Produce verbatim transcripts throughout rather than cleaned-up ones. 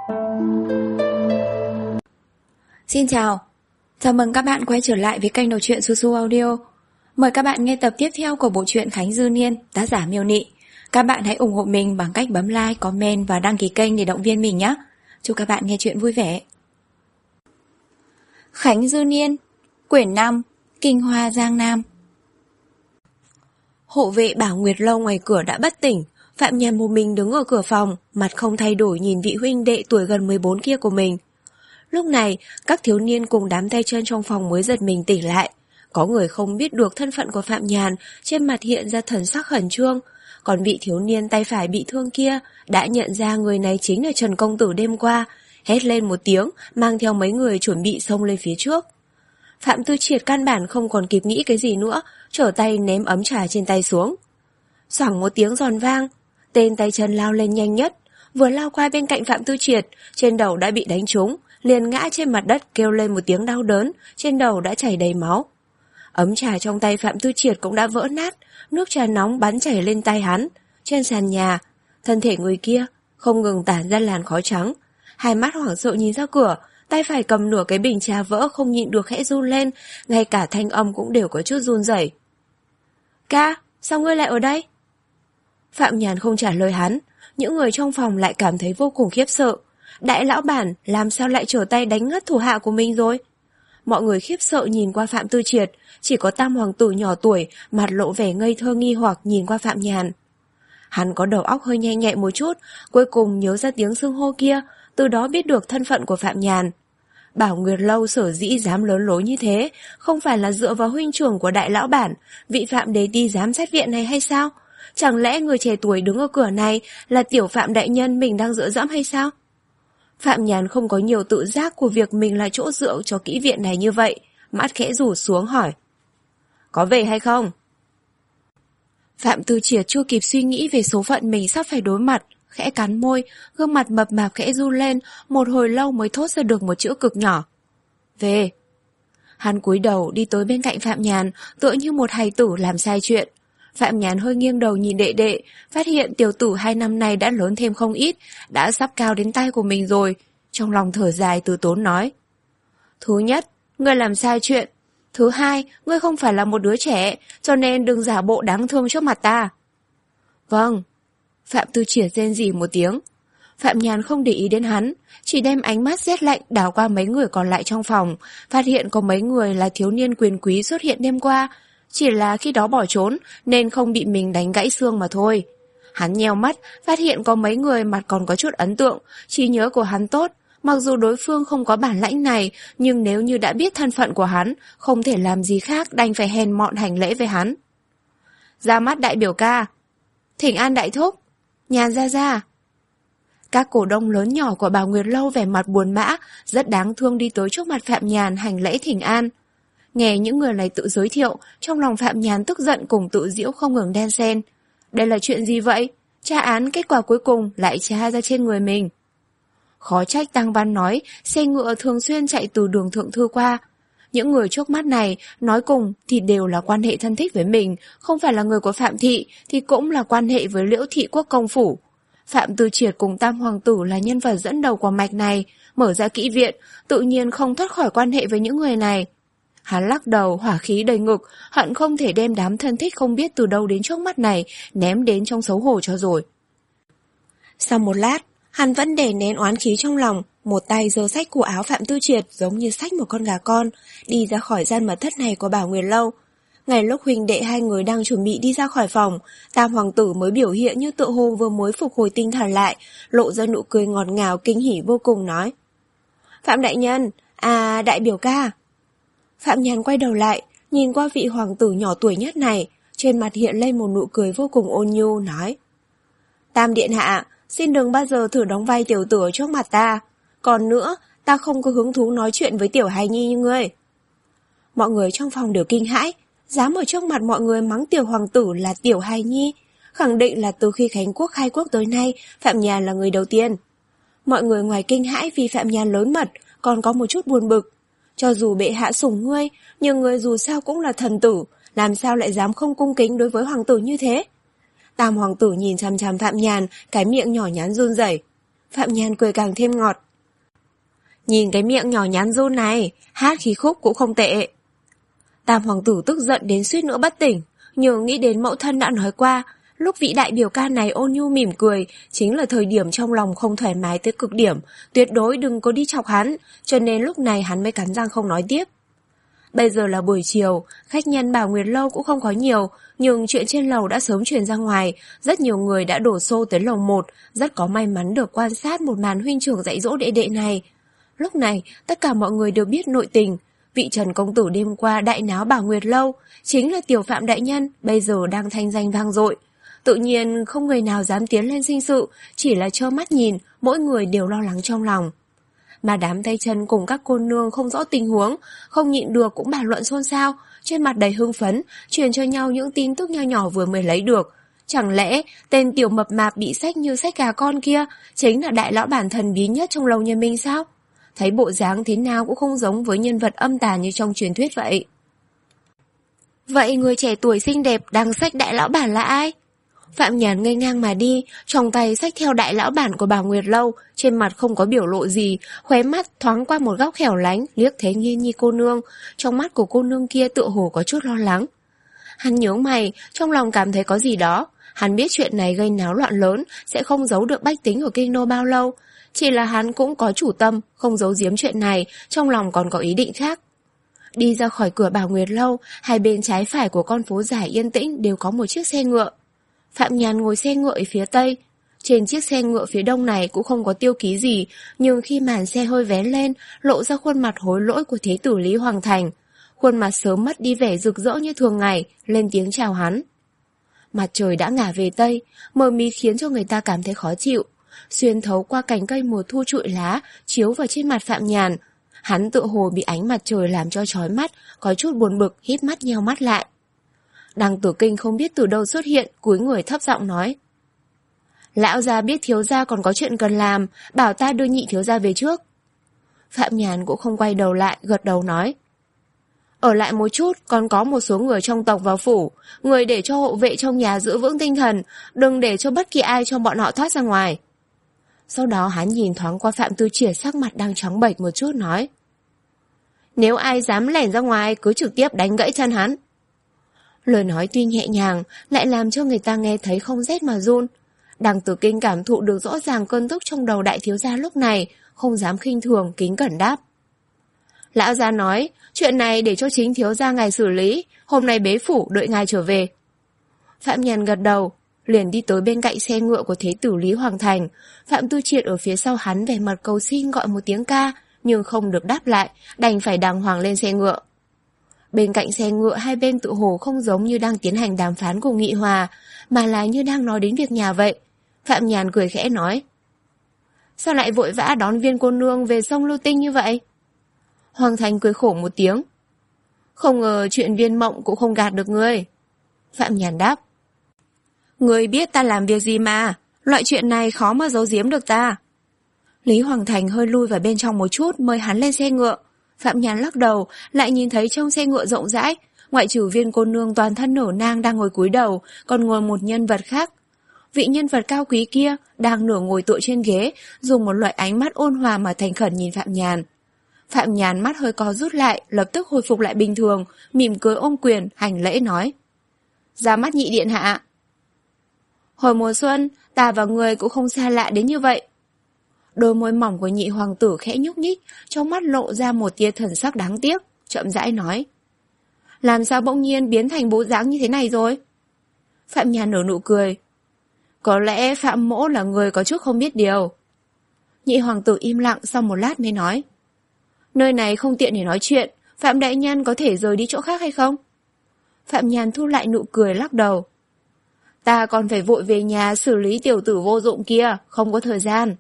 Xin chào, chào mừng các bạn quay trở lại với kênh đọc truyện Su Su Audio. Mời các bạn nghe tập tiếp theo của bộ truyện Khánh Dư Niên, tác giả Miêu Nị. Các bạn hãy ủng hộ mình bằng cách bấm like, comment và đăng ký kênh để động viên mình nhé. Chúc các bạn nghe truyện vui vẻ. Khánh Dư Niên, quyển năm, Kinh Hoa Giang Nam. Hộ vệ Bảo Nguyệt Lâu ngoài cửa đã bất tỉnh. Phạm Nhàn một mình đứng ở cửa phòng, mặt không thay đổi nhìn vị huynh đệ tuổi gần mười bốn kia của mình. Lúc này, các thiếu niên cùng đám tay chân trong phòng mới giật mình tỉnh lại. Có người không biết được thân phận của Phạm Nhàn, trên mặt hiện ra thần sắc khẩn trương. Còn vị thiếu niên tay phải bị thương kia đã nhận ra người này chính là Trần Công Tử đêm qua, hét lên một tiếng, mang theo mấy người chuẩn bị xông lên phía trước. Phạm Tư Triệt căn bản không còn kịp nghĩ cái gì nữa, trở tay ném ấm trà trên tay xuống. Xoảng một tiếng giòn vang, tên tay chân lao lên nhanh nhất, vừa lao qua bên cạnh Phạm Tư Triệt, trên đầu đã bị đánh trúng, liền ngã trên mặt đất kêu lên một tiếng đau đớn, trên đầu đã chảy đầy máu. Ấm trà trong tay Phạm Tư Triệt cũng đã vỡ nát, nước trà nóng bắn chảy lên tay hắn. Trên sàn nhà, thân thể người kia không ngừng tản ra làn khói trắng. Hai mắt hoảng sợ nhìn ra cửa, tay phải cầm nửa cái bình trà vỡ không nhịn được khẽ run lên, ngay cả thanh âm cũng đều có chút run rẩy. Ca, sao ngươi lại ở đây? Phạm Nhàn không trả lời hắn, những người trong phòng lại cảm thấy vô cùng khiếp sợ. Đại lão bản làm sao lại trở tay đánh ngất thủ hạ của mình rồi? Mọi người khiếp sợ nhìn qua Phạm Tư Triệt, chỉ có Tam hoàng tử nhỏ tuổi, mặt lộ vẻ ngây thơ nghi hoặc nhìn qua Phạm Nhàn. Hắn có đầu óc hơi nhanh nhẹ một chút, cuối cùng nhớ ra tiếng xưng hô kia, từ đó biết được thân phận của Phạm Nhàn. Bảo Nguyệt Lâu sở dĩ dám lớn lối như thế, không phải là dựa vào huynh trưởng của đại lão bản, vị Phạm đế đi giám sát viện này hay sao? Chẳng lẽ người trẻ tuổi đứng ở cửa này là tiểu Phạm đại nhân mình đang dựa dẫm hay sao? Phạm Nhàn không có nhiều tự giác của việc mình là chỗ dựa cho kỹ viện này như vậy, mắt khẽ rủ xuống hỏi. Có về hay không? Phạm Tư Triệt chưa kịp suy nghĩ về số phận mình sắp phải đối mặt, khẽ cắn môi, gương mặt mập mạp khẽ run lên, một hồi lâu mới thốt ra được một chữ cực nhỏ. Về. Hắn cúi đầu đi tới bên cạnh Phạm Nhàn, tựa như một hài tử làm sai chuyện. Phạm Nhàn hơi nghiêng đầu nhìn đệ đệ, phát hiện tiểu tử hai năm nay đã lớn thêm không ít, đã sắp cao đến tay của mình rồi. Trong lòng thở dài từ tốn nói. Thứ nhất, ngươi làm sai chuyện. Thứ hai, ngươi không phải là một đứa trẻ, cho nên đừng giả bộ đáng thương trước mặt ta. Vâng. Phạm Tư Triệt rên rỉ một tiếng. Phạm Nhàn không để ý đến hắn, chỉ đem ánh mắt rét lạnh đảo qua mấy người còn lại trong phòng, phát hiện có mấy người là thiếu niên quyền quý xuất hiện đêm qua, chỉ là khi đó bỏ trốn nên không bị mình đánh gãy xương mà thôi. Hắn nheo mắt, phát hiện có mấy người mặt còn có chút ấn tượng, trí nhớ của hắn tốt, mặc dù đối phương không có bản lãnh này, nhưng nếu như đã biết thân phận của hắn, không thể làm gì khác đành phải hèn mọn hành lễ với hắn. Ra mắt đại biểu ca. Thỉnh an đại thúc. Nhàn ra ra. Các cổ đông lớn nhỏ của Bảo Nguyệt Lâu vẻ mặt buồn bã, rất đáng thương đi tới trước mặt Phạm Nhàn hành lễ thỉnh an. Nghe những người này tự giới thiệu, trong lòng Phạm Nhàn tức giận cùng tự giễu không ngừng đan xen. Đây là chuyện gì vậy? Tra án kết quả cuối cùng lại tra ra trên người mình. Khó trách Tăng Văn nói xe ngựa thường xuyên chạy từ đường Thượng Thư qua. Những người trước mắt này nói cùng thì đều là quan hệ thân thích với mình, không phải là người của Phạm Thị thì cũng là quan hệ với Liễu Thị Quốc công phủ. Phạm Tư Triệt cùng Tam hoàng tử là nhân vật dẫn đầu của mạch này, mở ra kỹ viện, tự nhiên không thoát khỏi quan hệ với những người này. Hắn lắc đầu, hỏa khí đầy ngực, hận không thể đem đám thân thích không biết từ đâu đến trước mắt này ném đến trong xấu hổ cho rồi. Sau một lát, hắn vẫn để nén oán khí trong lòng, một tay giơ xách cổ áo Phạm Tư Triệt giống như xách một con gà con, đi ra khỏi gian mật thất này của Bảo Nguyệt Lâu. Ngay lúc huynh đệ hai người đang chuẩn bị đi ra khỏi phòng, Tam hoàng tử mới biểu hiện như tựa hồ vừa mới phục hồi tinh thần lại, lộ ra nụ cười ngọt ngào kinh hỉ vô cùng nói. Phạm đại nhân, à đại biểu ca. Phạm Nhàn quay đầu lại, nhìn qua vị hoàng tử nhỏ tuổi nhất này, trên mặt hiện lên một nụ cười vô cùng ôn nhu, nói. Tam điện hạ, xin đừng bao giờ thử đóng vai tiểu tử trước mặt ta. Còn nữa, ta không có hứng thú nói chuyện với tiểu hài nhi như ngươi. Mọi người trong phòng đều kinh hãi, dám ở trước mặt mọi người mắng tiểu hoàng tử là tiểu hài nhi, khẳng định là từ khi Khánh Quốc khai quốc tới nay, Phạm Nhàn là người đầu tiên. Mọi người ngoài kinh hãi vì Phạm Nhàn lớn mật, còn có một chút buồn bực. Cho dù bệ hạ sủng ngươi, nhưng ngươi dù sao cũng là thần tử, làm sao lại dám không cung kính đối với hoàng tử như thế? Tam hoàng tử nhìn chằm chằm Phạm Nhàn, cái miệng nhỏ nhắn run rẩy. Phạm Nhàn cười càng thêm ngọt. Nhìn cái miệng nhỏ nhắn run này, hát khí khúc cũng không tệ. Tam hoàng tử tức giận đến suýt nữa bất tỉnh, nhưng nghĩ đến mẫu thân đã nói qua, lúc vị đại biểu ca này ôn nhu mỉm cười, chính là thời điểm trong lòng không thoải mái tới cực điểm, tuyệt đối đừng có đi chọc hắn, cho nên lúc này hắn mới cắn răng không nói tiếp. Bây giờ là buổi chiều, khách nhân Bảo Nguyệt Lâu cũng không có nhiều, nhưng chuyện trên lầu đã sớm truyền ra ngoài, rất nhiều người đã đổ xô tới lầu một, rất có may mắn được quan sát một màn huynh trưởng dạy dỗ đệ đệ này. Lúc này, tất cả mọi người đều biết nội tình, vị Trần công tử đêm qua đại náo Bảo Nguyệt Lâu, chính là tiểu Phạm đại nhân, bây giờ đang thanh danh vang dội. Tự nhiên không người nào dám tiến lên sinh sự, chỉ là trơ mắt nhìn, mỗi người đều lo lắng trong lòng. Mà đám tay chân cùng các cô nương không rõ tình huống, không nhịn được cũng bàn luận xôn xao, trên mặt đầy hưng phấn, truyền cho nhau những tin tức nho nhỏ vừa mới lấy được. Chẳng lẽ tên tiểu mập mạp bị xách như xách gà con kia chính là đại lão bản thần bí nhất trong lầu nhà mình sao? Thấy bộ dáng thế nào cũng không giống với nhân vật âm tà như trong truyền thuyết vậy. Vậy người trẻ tuổi xinh đẹp đang xách đại lão bản là ai? Phạm Nhàn ngây ngang mà đi, trong tay xách theo đại lão bản của Bảo Nguyệt Lâu, trên mặt không có biểu lộ gì, khóe mắt thoáng qua một góc hẻo lánh, liếc thấy Nghiên Nhi cô nương, trong mắt của cô nương kia tựa hồ có chút lo lắng. Hắn nhớ mày, trong lòng cảm thấy có gì đó, hắn biết chuyện này gây náo loạn lớn, sẽ không giấu được bách tính ở kinh đô bao lâu, chỉ là hắn cũng có chủ tâm, không giấu giếm chuyện này, trong lòng còn có ý định khác. Đi ra khỏi cửa Bảo Nguyệt Lâu, hai bên trái phải của con phố dài yên tĩnh đều có một chiếc xe ngựa. Phạm Nhàn ngồi xe ngựa ở phía tây. Trên chiếc xe ngựa phía đông này cũng không có tiêu ký gì, nhưng khi màn xe hơi vén lên, lộ ra khuôn mặt hối lỗi của Thế tử Lý Hoàng Thành. Khuôn mặt sớm mất đi vẻ rực rỡ như thường ngày, lên tiếng chào hắn. Mặt trời đã ngả về tây, mờ mịt khiến cho người ta cảm thấy khó chịu. Xuyên thấu qua cành cây mùa thu trụi lá, chiếu vào trên mặt Phạm Nhàn. Hắn tựa hồ bị ánh mặt trời làm cho chói mắt, có chút buồn bực, híp mắt nheo mắt lại. Đằng Tử Kinh không biết từ đâu xuất hiện, cúi người thấp giọng nói. Lão gia biết thiếu gia còn có chuyện cần làm, bảo ta đưa nhị thiếu gia về trước. Phạm Nhàn cũng không quay đầu lại, gật đầu nói. Ở lại một chút, còn có một số người trong tộc vào phủ, người để cho hộ vệ trong nhà giữ vững tinh thần, đừng để cho bất kỳ ai trong bọn họ thoát ra ngoài. Sau đó hắn nhìn thoáng qua Phạm Tư Triệt sắc mặt đang trắng bệch một chút nói. Nếu ai dám lẻn ra ngoài, cứ trực tiếp đánh gãy chân hắn. Lời nói tuy nhẹ nhàng, lại làm cho người ta nghe thấy không rét mà run. Đằng Tử Kinh cảm thụ được rõ ràng cơn tức trong đầu đại thiếu gia lúc này, không dám khinh thường, kính cẩn đáp. Lão gia nói, chuyện này để cho chính thiếu gia ngài xử lý, hôm nay bế phủ đợi ngài trở về. Phạm Nhàn gật đầu, liền đi tới bên cạnh xe ngựa của Thế tử Lý Hoàng Thành. Phạm Tư Triệt ở phía sau hắn vẻ mặt cầu xin gọi một tiếng ca, nhưng không được đáp lại, đành phải đàng hoàng lên xe ngựa. Bên cạnh xe ngựa hai bên tự hồ không giống như đang tiến hành đàm phán cùng nghị hòa, mà là như đang nói đến việc nhà vậy. Phạm Nhàn cười khẽ nói. Sao lại vội vã đón viên cô nương về sông Lưu Tinh như vậy? Hoàng Thành cười khổ một tiếng. Không ngờ chuyện Viên Mộng cũng không gạt được ngươi. Phạm Nhàn đáp. Ngươi biết ta làm việc gì mà, loại chuyện này khó mà giấu giếm được ta. Lý Hoàng Thành hơi lui vào bên trong một chút mời hắn lên xe ngựa. Phạm Nhàn lắc đầu, lại nhìn thấy trong xe ngựa rộng rãi, ngoại trừ viên cô nương toàn thân nở nang đang ngồi cúi đầu, còn ngồi một nhân vật khác. Vị nhân vật cao quý kia đang nửa ngồi tựa trên ghế, dùng một loại ánh mắt ôn hòa mà thành khẩn nhìn Phạm Nhàn. Phạm Nhàn mắt hơi co rút lại, lập tức hồi phục lại bình thường, mỉm cười ôm quyền, hành lễ nói. Ra mắt nhị điện hạ. Hồi mùa xuân, ta và người cũng không xa lạ đến như vậy. Đôi môi mỏng của nhị hoàng tử khẽ nhúc nhích, trong mắt lộ ra một tia thần sắc đáng tiếc, chậm rãi nói. Làm sao bỗng nhiên biến thành bộ dáng như thế này rồi? Phạm Nhàn nở nụ cười. Có lẽ Phạm mỗ là người có chút không biết điều. Nhị hoàng tử im lặng sau một lát mới nói. Nơi này không tiện để nói chuyện, Phạm đại nhân có thể rời đi chỗ khác hay không? Phạm Nhàn thu lại nụ cười lắc đầu. Ta còn phải vội về nhà xử lý tiểu tử vô dụng kia, không có thời gian.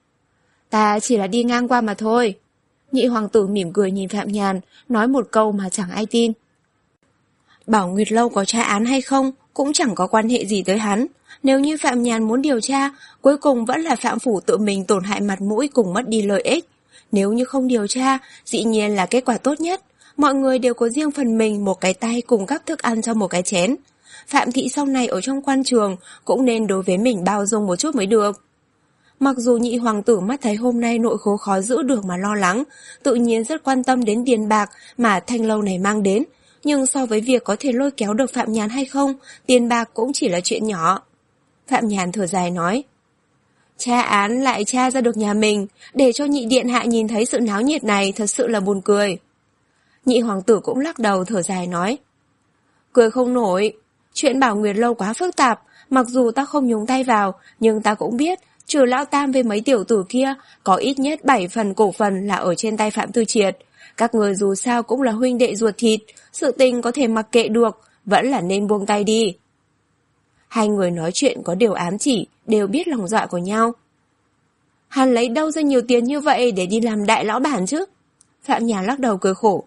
Ta chỉ là đi ngang qua mà thôi. Nhị hoàng tử mỉm cười nhìn Phạm Nhàn, nói một câu mà chẳng ai tin. Bảo Nguyệt Lâu có tra án hay không cũng chẳng có quan hệ gì tới hắn. Nếu như Phạm Nhàn muốn điều tra, cuối cùng vẫn là Phạm Phủ tự mình tổn hại mặt mũi cùng mất đi lợi ích. Nếu như không điều tra, dĩ nhiên là kết quả tốt nhất. Mọi người đều có riêng phần mình một cái tay cùng gắp thức ăn cho một cái chén. Phạm thị sau này ở trong quan trường cũng nên đối với mình bao dung một chút mới được. Mặc dù nhị hoàng tử mắt thấy hôm nay nội khố khó giữ được mà lo lắng, tự nhiên rất quan tâm đến tiền bạc mà thanh lâu này mang đến, nhưng so với việc có thể lôi kéo được Phạm Nhàn hay không, tiền bạc cũng chỉ là chuyện nhỏ. Phạm Nhàn thở dài nói, tra án lại tra ra được nhà mình, để cho nhị điện hạ nhìn thấy sự náo nhiệt này thật sự là buồn cười. Nhị hoàng tử cũng lắc đầu thở dài nói, cười không nổi, chuyện Bảo Nguyệt lâu quá phức tạp, mặc dù ta không nhúng tay vào, nhưng ta cũng biết, trừ lão tam với mấy tiểu tử kia, có ít nhất bảy phần cổ phần là ở trên tay Phạm Tư Triệt. Các người dù sao cũng là huynh đệ ruột thịt, sự tình có thể mặc kệ được, vẫn là nên buông tay đi. Hai người nói chuyện có điều ám chỉ, đều biết lòng dạ của nhau. Hắn lấy đâu ra nhiều tiền như vậy để đi làm đại lão bản chứ? Phạm Nhàn lắc đầu cười khổ.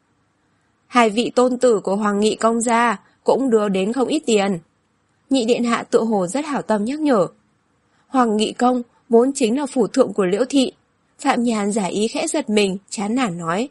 Hai vị tôn tử của Hoàng Nghị công gia cũng đưa đến không ít tiền. Nhị điện hạ tự hồ rất hảo tâm nhắc nhở. Hoàng Nghị công vốn chính là phủ thượng của Liễu thị. Phạm Nhàn giả ý khẽ giật mình, chán nản nói.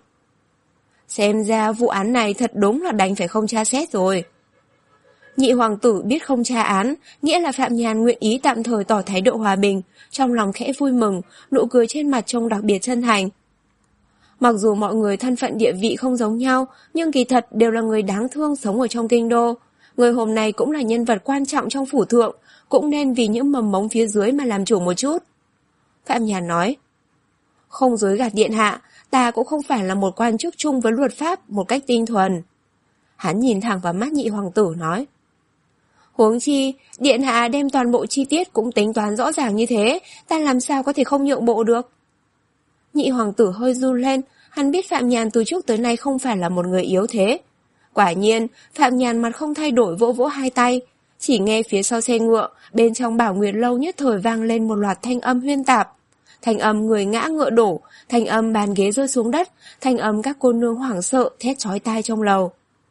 Xem ra vụ án này thật đúng là đành phải không tra xét rồi. Nhị hoàng tử biết không tra án, nghĩa là Phạm Nhàn nguyện ý tạm thời tỏ thái độ hòa bình, trong lòng khẽ vui mừng, nụ cười trên mặt trông đặc biệt chân thành. Mặc dù mọi người thân phận địa vị không giống nhau, nhưng kỳ thật đều là người đáng thương sống ở trong kinh đô. Người hôm nay cũng là nhân vật quan trọng trong phủ thượng, cũng nên vì những mầm mống phía dưới mà làm chủ một chút. Phạm Nhàn nói, không dối gạt điện hạ, ta cũng không phải là một quan chức chung với luật pháp một cách tinh thuần. Hắn nhìn thẳng vào mắt nhị hoàng tử nói, huống chi, điện hạ đem toàn bộ chi tiết cũng tính toán rõ ràng như thế, ta làm sao có thể không nhượng bộ được. Nhị hoàng tử hơi run lên, hắn biết Phạm Nhàn từ trước tới nay không phải là một người yếu thế. Quả nhiên, Phạm Nhàn mặt không thay đổi vỗ vỗ hai tay, chỉ nghe phía sau xe ngựa, bên trong Bảo Nguyệt lâu nhất thời vang lên một loạt thanh âm huyên tạp. Thanh âm người ngã ngựa đổ, thanh âm bàn ghế rơi xuống đất, thanh âm các cô nương hoảng sợ thét chói tai trong lầu.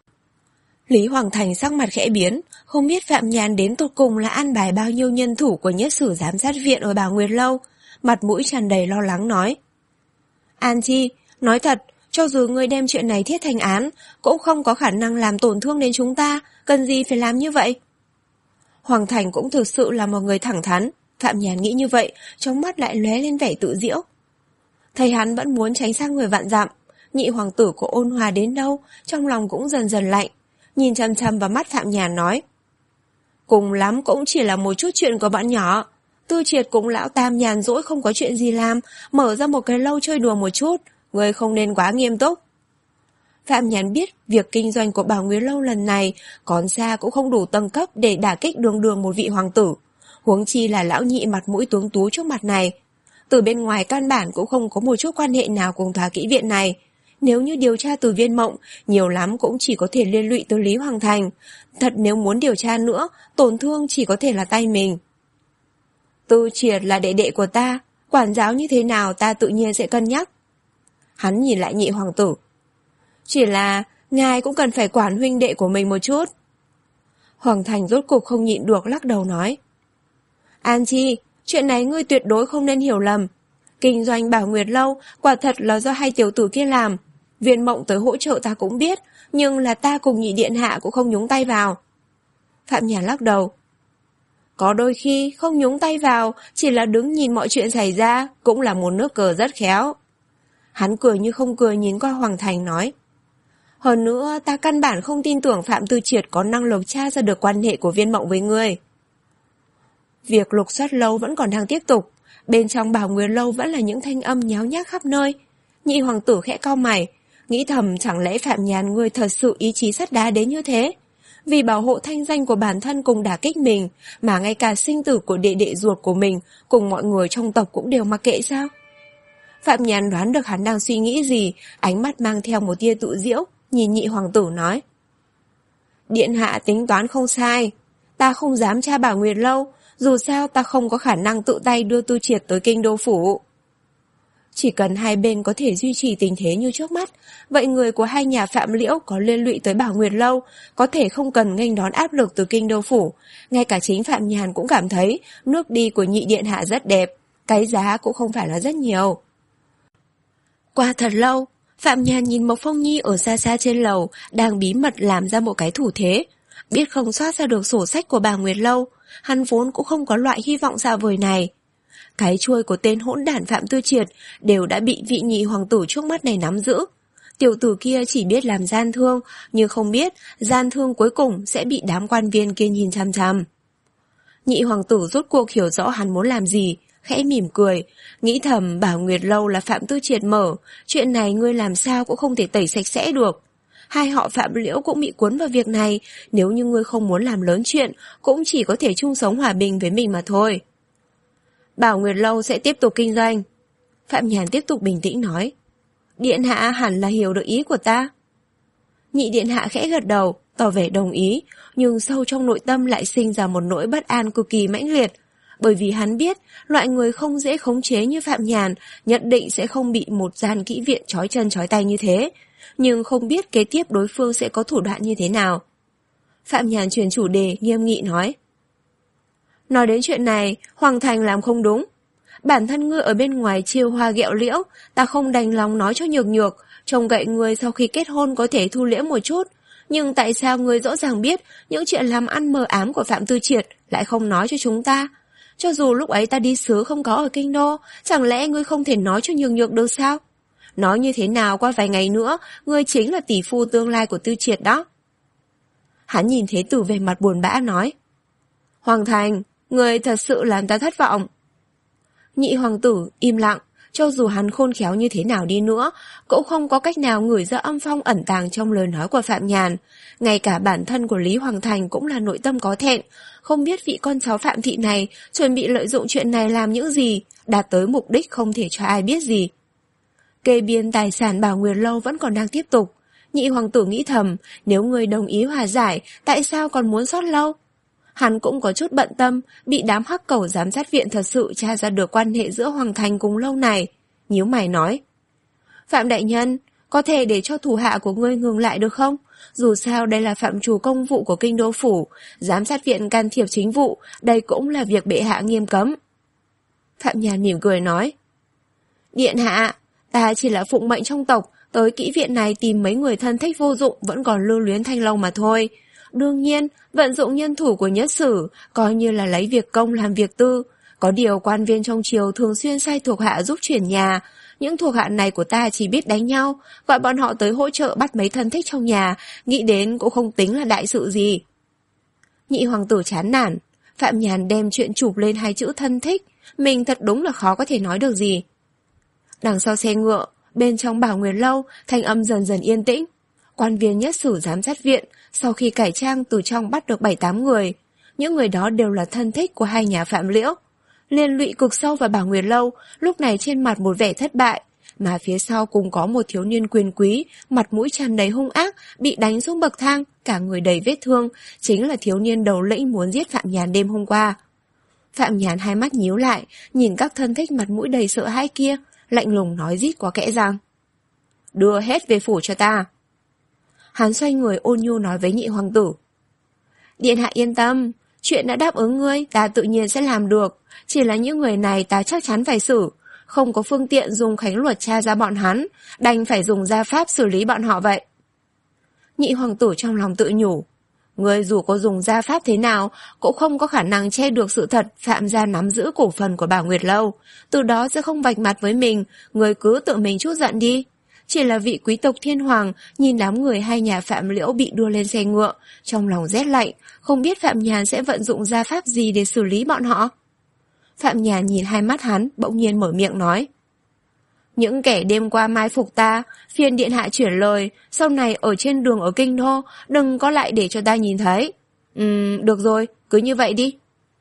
Lý Hoàng Thành sắc mặt khẽ biến, không biết Phạm Nhàn đến tột cùng là an bài bao nhiêu nhân thủ của nhất sử giám sát viện ở Bảo Nguyệt lâu, mặt mũi tràn đầy lo lắng nói. An Chi, nói thật, cho dù ngươi đem chuyện này thiết thành án, cũng không có khả năng làm tổn thương đến chúng ta, cần gì phải làm như vậy? Hoàng Thành cũng thực sự là một người thẳng thắn, Phạm Nhàn nghĩ như vậy, trong mắt lại lóe lên vẻ tự giễu. Thầy hắn vẫn muốn tránh sang người vạn dặm, nhị hoàng tử của ôn hòa đến đâu, trong lòng cũng dần dần lạnh, nhìn chăm chăm vào mắt Phạm Nhàn nói. Cùng lắm cũng chỉ là một chút chuyện của bạn nhỏ, Tư Triệt cũng lão tam nhàn rỗi không có chuyện gì làm, mở ra một cái lâu chơi đùa một chút, người không nên quá nghiêm túc. Phạm Nhàn biết việc kinh doanh của Bảo Nguyệt lâu lần này còn xa cũng không đủ tầng cấp để đả kích đường đường một vị hoàng tử, huống chi là lão nhị mặt mũi tuống tú trước mặt này. Từ bên ngoài căn bản cũng không có một chút quan hệ nào cùng Thoá Kỹ viện này. Nếu như điều tra từ Viên Mộng, nhiều lắm cũng chỉ có thể liên lụy tới Lý Hoàng Thành. Thật nếu muốn điều tra nữa, tổn thương chỉ có thể là tay mình. Tư Triệt là đệ đệ của ta, quản giáo như thế nào ta tự nhiên sẽ cân nhắc. Hắn nhìn lại nhị hoàng tử. Chỉ là, ngài cũng cần phải quản huynh đệ của mình một chút. Hoàng Thành rốt cục không nhịn được lắc đầu nói. An Chi, chuyện này ngươi tuyệt đối không nên hiểu lầm. Kinh doanh Bảo Nguyệt lâu quả thật là do hai tiểu tử kia làm. Viên Mộng tới hỗ trợ ta cũng biết, nhưng là ta cùng nhị điện hạ cũng không nhúng tay vào. Phạm Nhàn lắc đầu. Có đôi khi không nhúng tay vào, chỉ là đứng nhìn mọi chuyện xảy ra, cũng là một nước cờ rất khéo. Hắn cười như không cười nhìn qua Hoàng Thành nói. Hơn nữa, ta căn bản không tin tưởng Phạm Tư Triệt có năng lực tra ra được quan hệ của Viên Mộng với ngươi. Việc lục soát lâu vẫn còn đang tiếp tục, bên trong Bảo Nguyệt lâu vẫn là những thanh âm nháo nhác khắp nơi. Nhị hoàng tử khẽ cau mày, nghĩ thầm chẳng lẽ Phạm Nhàn ngươi thật sự ý chí sắt đá đến như thế? Vì bảo hộ thanh danh của bản thân cùng đả kích mình, mà ngay cả sinh tử của đệ đệ ruột của mình cùng mọi người trong tộc cũng đều mặc kệ sao? Phạm Nhàn đoán được hắn đang suy nghĩ gì, ánh mắt mang theo một tia tự giễu, nhìn nhị hoàng tử nói. Điện hạ tính toán không sai, ta không dám tra Bảo Nguyệt lâu, dù sao ta không có khả năng tự tay đưa Tư Triệt tới kinh đô phủ. Chỉ cần hai bên có thể duy trì tình thế như trước mắt, vậy người của hai nhà Phạm Liễu có liên lụy tới Bảo Nguyệt lâu, có thể không cần nghênh đón áp lực từ kinh đô phủ. Ngay cả chính Phạm Nhàn cũng cảm thấy nước đi của nhị điện hạ rất đẹp, cái giá cũng không phải là rất nhiều. Qua thật lâu, Phạm Nhàn nhìn Mộc Phong Nhi ở xa xa trên lầu, đang bí mật làm ra một cái thủ thế. Biết không soát ra được sổ sách của Bảo Nguyệt lâu, hắn vốn cũng không có loại hy vọng xa vời này. cái chuôi của tên hỗn đản Phạm Tư Triệt đều đã bị vị nhị hoàng tử trước mắt này nắm giữ. Tiểu tử kia chỉ biết làm gian thương, nhưng không biết gian thương cuối cùng sẽ bị đám quan viên kia nhìn chằm chằm. Nhị hoàng tử rốt cuộc hiểu rõ hắn muốn làm gì, khẽ mỉm cười, nghĩ thầm Bảo Nguyệt Lâu là Phạm Tư Triệt mở, chuyện này ngươi làm sao cũng không thể tẩy sạch sẽ được. Hai họ Phạm Liễu cũng bị cuốn vào việc này, nếu như ngươi không muốn làm lớn chuyện, cũng chỉ có thể chung sống hòa bình với mình mà thôi. Bảo Nguyệt Lâu sẽ tiếp tục kinh doanh. Phạm Nhàn tiếp tục bình tĩnh nói. Điện hạ hẳn là hiểu được ý của ta. Nhị điện hạ khẽ gật đầu, tỏ vẻ đồng ý, nhưng sâu trong nội tâm lại sinh ra một nỗi bất an cực kỳ mãnh liệt, bởi vì hắn biết loại người không dễ khống chế như Phạm Nhàn nhất định sẽ không bị một gian kỹ viện trói chân trói tay như thế, nhưng không biết kế tiếp đối phương sẽ có thủ đoạn như thế nào. Phạm Nhàn chuyển chủ đề, nghiêm nghị nói. Nói đến chuyện này, Hoàng Thành làm không đúng. Bản thân ngươi ở bên ngoài chiêu hoa ghẹo liễu, ta không đành lòng nói cho nhược nhược, trông cậy ngươi sau khi kết hôn có thể thu liễm một chút. Nhưng tại sao ngươi rõ ràng biết những chuyện làm ăn mờ ám của Phạm Tư Triệt lại không nói cho chúng ta? Cho dù lúc ấy ta đi xứ không có ở kinh đô, chẳng lẽ ngươi không thể nói cho nhược nhược được sao? Nói như thế nào qua vài ngày nữa, ngươi chính là tỷ phu tương lai của Tư Triệt đó. Hắn nhìn Thế Tử về mặt buồn bã nói. Hoàng Thành, ngươi thật sự làm ta thất vọng. Nhị hoàng tử im lặng, cho dù hắn khôn khéo như thế nào đi nữa, cũng không có cách nào ngửi ra âm phong ẩn tàng trong lời nói của Phạm Nhàn. Ngay cả bản thân của Lý Hoàng Thành cũng là nội tâm có thẹn, không biết vị con cháu Phạm Thị này chuẩn bị lợi dụng chuyện này làm những gì, đạt tới mục đích không thể cho ai biết gì. Kê biên tài sản Bảo Nguyệt Lâu vẫn còn đang tiếp tục. Nhị hoàng tử nghĩ thầm, nếu người đồng ý hòa giải, tại sao còn muốn sót lâu? Hắn cũng có chút bận tâm, bị đám hắc cẩu giám sát viện thật sự tra ra được quan hệ giữa Hoàng Thành cùng Lâu này. Nhíu mày nói. Phạm đại nhân, có thể để cho thủ hạ của ngươi ngừng lại được không? Dù sao đây là phạm trù công vụ của kinh đô phủ, giám sát viện can thiệp chính vụ, đây cũng là việc bệ hạ nghiêm cấm. Phạm Nhàn mỉm cười nói. Điện hạ, ta chỉ là phụng mệnh trong tộc, tới kỹ viện này tìm mấy người thân thích vô dụng vẫn còn lưu luyến thanh long mà thôi. Đương nhiên, vận dụng nhân thủ của nhất sử, coi như là lấy việc công làm việc tư. Có điều quan viên trong triều thường xuyên sai thuộc hạ giúp chuyển nhà. Những thuộc hạ này của ta chỉ biết đánh nhau, gọi bọn họ tới hỗ trợ bắt mấy thân thích trong nhà, nghĩ đến cũng không tính là đại sự gì. Nhị hoàng tử chán nản, Phạm Nhàn đem chuyện chụp lên hai chữ thân thích, mình thật đúng là khó có thể nói được gì. Đằng sau xe ngựa, bên trong Bảo Nguyệt Lâu, thanh âm dần dần yên tĩnh. Quan viên nhất sử giám sát viện, sau khi cải trang từ trong bắt được bảy tám người. Những người đó đều là thân thích của hai nhà Phạm Liễu. Liên lụy cực sâu vào Bảo Nguyệt Lâu, lúc này trên mặt một vẻ thất bại, mà phía sau cùng có một thiếu niên quyền quý, mặt mũi tràn đầy hung ác, bị đánh xuống bậc thang, cả người đầy vết thương, chính là thiếu niên đầu lĩnh muốn giết Phạm Nhàn đêm hôm qua. Phạm Nhàn hai mắt nhíu lại, nhìn các thân thích mặt mũi đầy sợ hãi kia, lạnh lùng nói rít qua kẽ răng. Đưa hết về phủ cho ta. Hắn xoay người ôn nhu nói với nhị hoàng tử. Điện hạ yên tâm, chuyện đã đáp ứng ngươi, ta tự nhiên sẽ làm được. Chỉ là những người này ta chắc chắn phải xử. Không có phương tiện dùng khánh luật tra ra bọn hắn, đành phải dùng gia pháp xử lý bọn họ vậy. Nhị hoàng tử trong lòng tự nhủ. Ngươi dù có dùng gia pháp thế nào, cũng không có khả năng che được sự thật Phạm gia nắm giữ cổ phần của Bảo Nguyệt Lâu. Từ đó sẽ không vạch mặt với mình, ngươi cứ tự mình chút giận đi. Chỉ là vị quý tộc thiên hoàng nhìn đám người hai nhà Phạm Liễu bị đưa lên xe ngựa, trong lòng rét lạnh, không biết Phạm Nhàn sẽ vận dụng gia pháp gì để xử lý bọn họ. Phạm Nhàn nhìn hai mắt hắn, bỗng nhiên mở miệng nói. Những kẻ đêm qua mai phục ta, phiền điện hạ chuyển lời, sau này ở trên đường ở kinh đô, đừng có lại để cho ta nhìn thấy. Ừm, được rồi, cứ như vậy đi.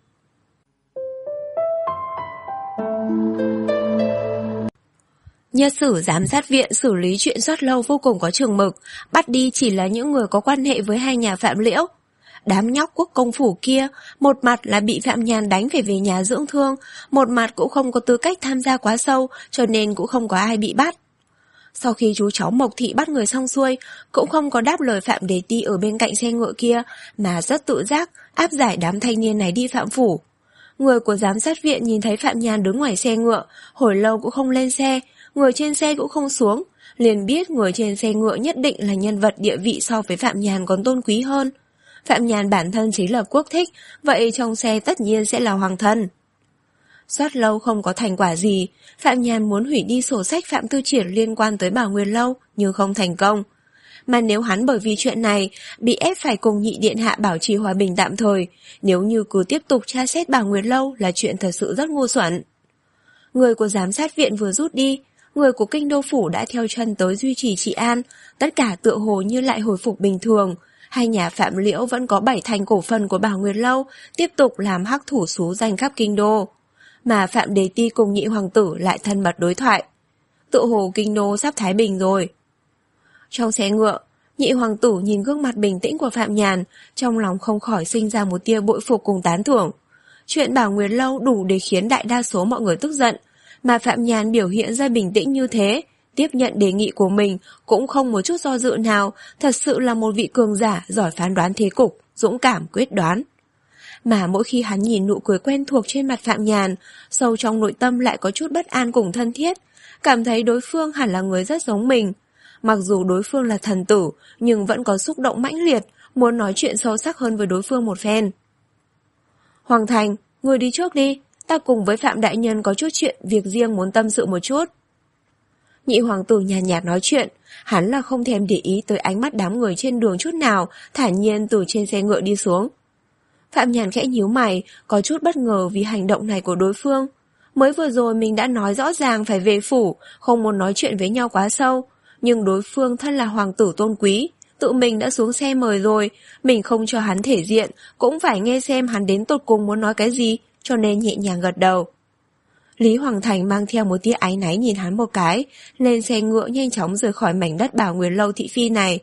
Nhất sử giám sát viện xử lý chuyện Soát Lâu vô cùng có chừng mực, bắt đi chỉ là những người có quan hệ với hai nhà Phạm Liễu. Đám nhóc quốc công phủ kia, một mặt là bị Phạm Nhàn đánh phải về nhà dưỡng thương, một mặt cũng không có tư cách tham gia quá sâu, cho nên cũng không có ai bị bắt. Sau khi chú cháu Mộc Thị bắt người xong xuôi, cũng không có đáp lời Phạm Đề Ti ở bên cạnh xe ngựa kia, mà rất tự giác áp giải đám thanh niên này đi Phạm phủ. Người của giám sát viện nhìn thấy Phạm Nhàn đứng ngoài xe ngựa, hồi lâu cũng không lên xe, người trên xe cũng không xuống, liền biết người trên xe ngựa nhất định là nhân vật địa vị so với Phạm Nhàn còn tôn quý hơn. Phạm Nhàn bản thân chính là quốc thích, vậy trong xe tất nhiên sẽ là hoàng thân. Soát lâu không có thành quả gì, Phạm Nhàn muốn hủy đi sổ sách Phạm Tư Triển liên quan tới Bảo Nguyên Lâu nhưng không thành công. Mà nếu hắn bởi vì chuyện này bị ép phải cùng nhị điện hạ bảo trì hòa bình tạm thời, nếu như cứ tiếp tục tra xét Bảo Nguyên Lâu là chuyện thật sự rất ngu xuẩn. Người của giám sát viện vừa rút đi, người của kinh đô phủ đã theo chân tới duy trì trị an, tất cả tựa hồ như lại hồi phục bình thường. Hai nhà Phạm Liễu vẫn có bảy thành cổ phần của Bảo Nguyên Lâu, tiếp tục làm hắc thủ xú danh khắp kinh đô. Mà Phạm Đế Ti cùng nhị hoàng tử lại thân mật đối thoại. Tựa hồ kinh đô sắp thái bình rồi. Trong xe ngựa, nhị hoàng tử nhìn gương mặt bình tĩnh của Phạm Nhàn, trong lòng không khỏi sinh ra một tia bội phục cùng tán thưởng. Chuyện Bảo Nguyên Lâu đủ để khiến đại đa số mọi người tức giận, mà Phạm Nhàn biểu hiện ra bình tĩnh như thế, tiếp nhận đề nghị của mình cũng không một chút do dự nào, thật sự là một vị cường giả giỏi phán đoán thế cục, dũng cảm quyết đoán. Mà mỗi khi hắn nhìn nụ cười quen thuộc trên mặt Phạm Nhàn, sâu trong nội tâm lại có chút bất an cùng thân thiết, cảm thấy đối phương hẳn là người rất giống mình. Mặc dù đối phương là thần tử, nhưng vẫn có xúc động mãnh liệt, muốn nói chuyện sâu sắc hơn với đối phương một phen. Hoàng Thành, người đi trước đi, ta cùng với Phạm Đại Nhân có chút chuyện, việc riêng muốn tâm sự một chút. Nhị hoàng tử nhàn nhạt nói chuyện, hắn là không thèm để ý tới ánh mắt đám người trên đường chút nào, thản nhiên từ trên xe ngựa đi xuống. Phạm Nhàn khẽ nhíu mày, có chút bất ngờ vì hành động này của đối phương. Mới vừa rồi mình đã nói rõ ràng phải về phủ, không muốn nói chuyện với nhau quá sâu, nhưng đối phương thân là hoàng tử tôn quý, tự mình đã xuống xe mời rồi, mình không cho hắn thể diện, cũng phải nghe xem hắn đến tột cùng muốn nói cái gì, cho nên nhẹ nhàng gật đầu. Lý Hoàng Thành mang theo một tia áy náy nhìn hắn một cái, lên xe ngựa nhanh chóng rời khỏi mảnh đất Bảo Nguyên Lâu thị phi này.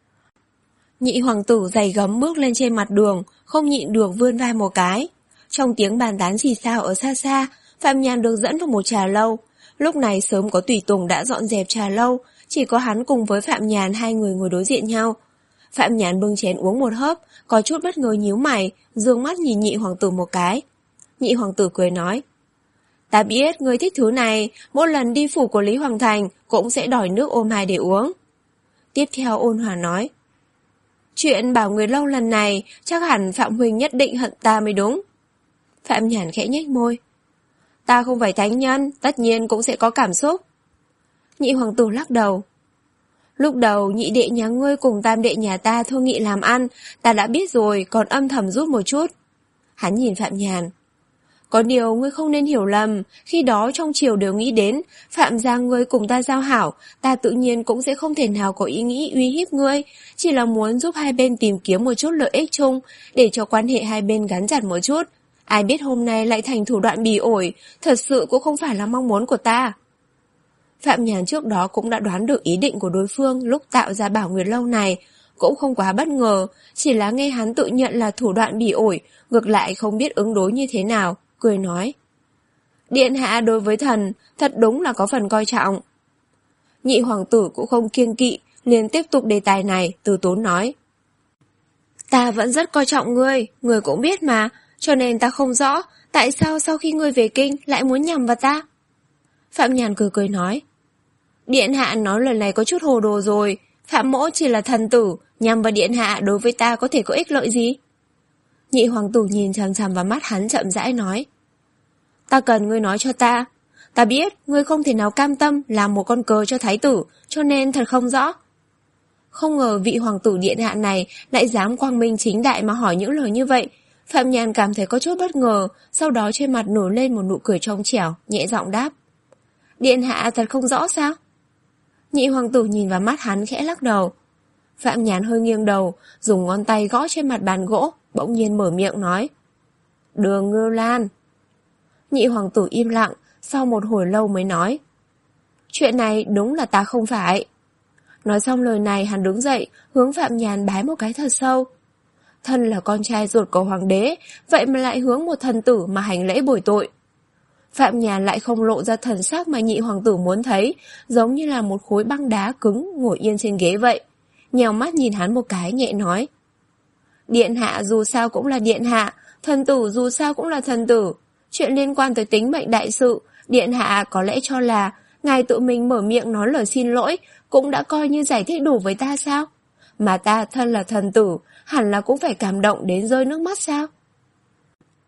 Nhị hoàng tử giày gấm bước lên trên mặt đường, không nhịn được vươn vai một cái. Trong tiếng bàn tán xì xào ở xa xa, Phạm Nhàn được dẫn vào một trà lâu. Lúc này sớm có tùy tùng đã dọn dẹp trà lâu, chỉ có hắn cùng với Phạm Nhàn hai người ngồi đối diện nhau. Phạm Nhàn bưng chén uống một hớp, có chút bất ngờ nhíu mày, dương mắt nhìn nhị hoàng tử một cái. Nhị hoàng tử cười nói, ta biết ngươi thích thứ này, mỗi lần đi phủ của Lý Hoàng Thành cũng sẽ đòi nước ô mai để uống. Tiếp theo ôn hòa nói, chuyện Bảo Nguyên Lâu lần này chắc hẳn Phạm Huynh nhất định hận ta mới đúng. Phạm Nhàn khẽ nhếch môi, ta không phải thánh nhân, tất nhiên cũng sẽ có cảm xúc. Nhị hoàng tử lắc đầu, lúc đầu nhị đệ nhà ngươi cùng tam đệ nhà ta thương nghị làm ăn, ta đã biết rồi, còn âm thầm giúp một chút. Hắn nhìn Phạm Nhàn, có điều ngươi không nên hiểu lầm, khi đó trong triều đều nghĩ đến Phạm gia ngươi cùng ta giao hảo, ta tự nhiên cũng sẽ không thể nào có ý nghĩ uy hiếp ngươi, chỉ là muốn giúp hai bên tìm kiếm một chút lợi ích chung, để cho quan hệ hai bên gắn chặt một chút. Ai biết hôm nay lại thành thủ đoạn bỉ ổi, thật sự cũng không phải là mong muốn của ta. Phạm Nhàn trước đó cũng đã đoán được ý định của đối phương lúc tạo ra Bảo Nguyên Lâu này, cũng không quá bất ngờ, chỉ là nghe hắn tự nhận là thủ đoạn bỉ ổi, ngược lại không biết ứng đối như thế nào, cười nói, điện hạ đối với thần thật đúng là có phần coi trọng. Nhị hoàng tử cũng không kiêng kỵ, liền tiếp tục đề tài này, từ tốn nói, ta vẫn rất coi trọng ngươi, ngươi cũng biết mà, cho nên ta không rõ tại sao sau khi ngươi về kinh lại muốn nhằm vào ta. Phạm Nhàn cười cười nói, điện hạ nói lần này có chút hồ đồ rồi, Phạm mỗ chỉ là thần tử, nhằm vào điện hạ đối với ta có thể có ích lợi gì? Nhị hoàng tử nhìn chằm chằm vào mắt hắn chậm rãi nói, ta cần ngươi nói cho ta, ta biết ngươi không thể nào cam tâm làm một con cờ cho thái tử, cho nên thật không rõ. Không ngờ vị hoàng tử điện hạ này lại dám quang minh chính đại mà hỏi những lời như vậy. Phạm Nhàn cảm thấy có chút bất ngờ, sau đó trên mặt nổi lên một nụ cười trong trẻo, nhẹ giọng đáp, điện hạ thật không rõ sao? Nhị hoàng tử nhìn vào mắt hắn khẽ lắc đầu. Phạm Nhàn hơi nghiêng đầu, dùng ngón tay gõ trên mặt bàn gỗ, bỗng nhiên mở miệng nói, Đường Ngưu Lan. Nhị hoàng tử im lặng, sau một hồi lâu mới nói, chuyện này đúng là ta không phải. Nói xong lời này hắn đứng dậy, hướng Phạm Nhàn bái một cái thật sâu. Thân là con trai ruột của hoàng đế, vậy mà lại hướng một thần tử mà hành lễ bồi tội. Phạm Nhàn lại không lộ ra thần sắc mà nhị hoàng tử muốn thấy, giống như là một khối băng đá cứng ngồi yên trên ghế vậy. Nhèo mắt nhìn hắn một cái nhẹ nói, điện hạ dù sao cũng là điện hạ, thần tử dù sao cũng là thần tử. Chuyện liên quan tới tính mệnh đại sự, điện hạ có lẽ cho là ngài tự mình mở miệng nói lời xin lỗi cũng đã coi như giải thích đủ với ta sao? Mà ta thân là thần tử, hẳn là cũng phải cảm động đến rơi nước mắt sao?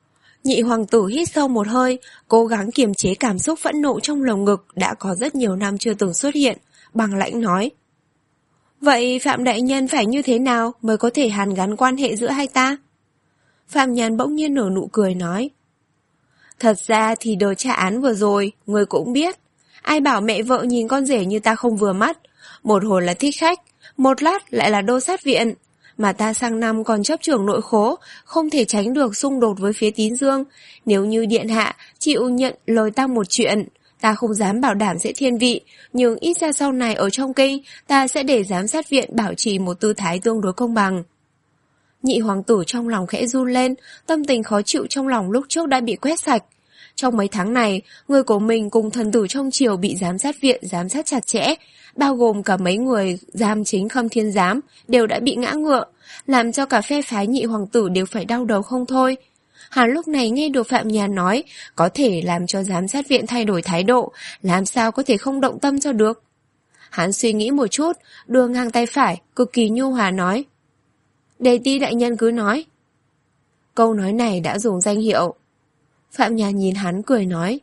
Nhị hoàng tử hít sâu một hơi, cố gắng kiềm chế cảm xúc phẫn nộ trong lồng ngực đã có rất nhiều năm chưa từng xuất hiện, bằng lãnh nói. Vậy Phạm đại nhân phải như thế nào mới có thể hàn gắn quan hệ giữa hai ta? Phạm Nhàn bỗng nhiên nở nụ cười nói. Thật ra thì đợt trả án vừa rồi, người cũng biết. Ai bảo mẹ vợ nhìn con rể như ta không vừa mắt. Một hồi là thích khách, một lát lại là đô sát viện. Mà ta sang năm còn chấp trưởng nội khố, không thể tránh được xung đột với phía Tín Dương. Nếu như điện hạ chịu nhận lời ta một chuyện, ta không dám bảo đảm sẽ thiên vị, nhưng ít ra sau này ở trong kinh, ta sẽ để giám sát viện bảo trì một tư thái tương đối công bằng. Nhị hoàng tử trong lòng khẽ run lên, tâm tình khó chịu trong lòng lúc trước đã bị quét sạch. Trong mấy tháng này, người của mình cùng thần tử trong triều bị giám sát viện giám sát chặt chẽ, bao gồm cả mấy người giám chính Khâm Thiên Giám, đều đã bị ngã ngựa, làm cho cả phe phái nhị hoàng tử đều phải đau đầu không thôi. Hắn lúc này nghe được Phạm Nhàn nói, có thể làm cho giám sát viện thay đổi thái độ, làm sao có thể không động tâm cho được. Hắn suy nghĩ một chút, đưa ngang tay phải, cực kỳ nhu hòa nói. Đề ti đại nhân cứ nói. Câu nói này đã dùng danh hiệu. Phạm Nhàn nhìn hắn cười nói.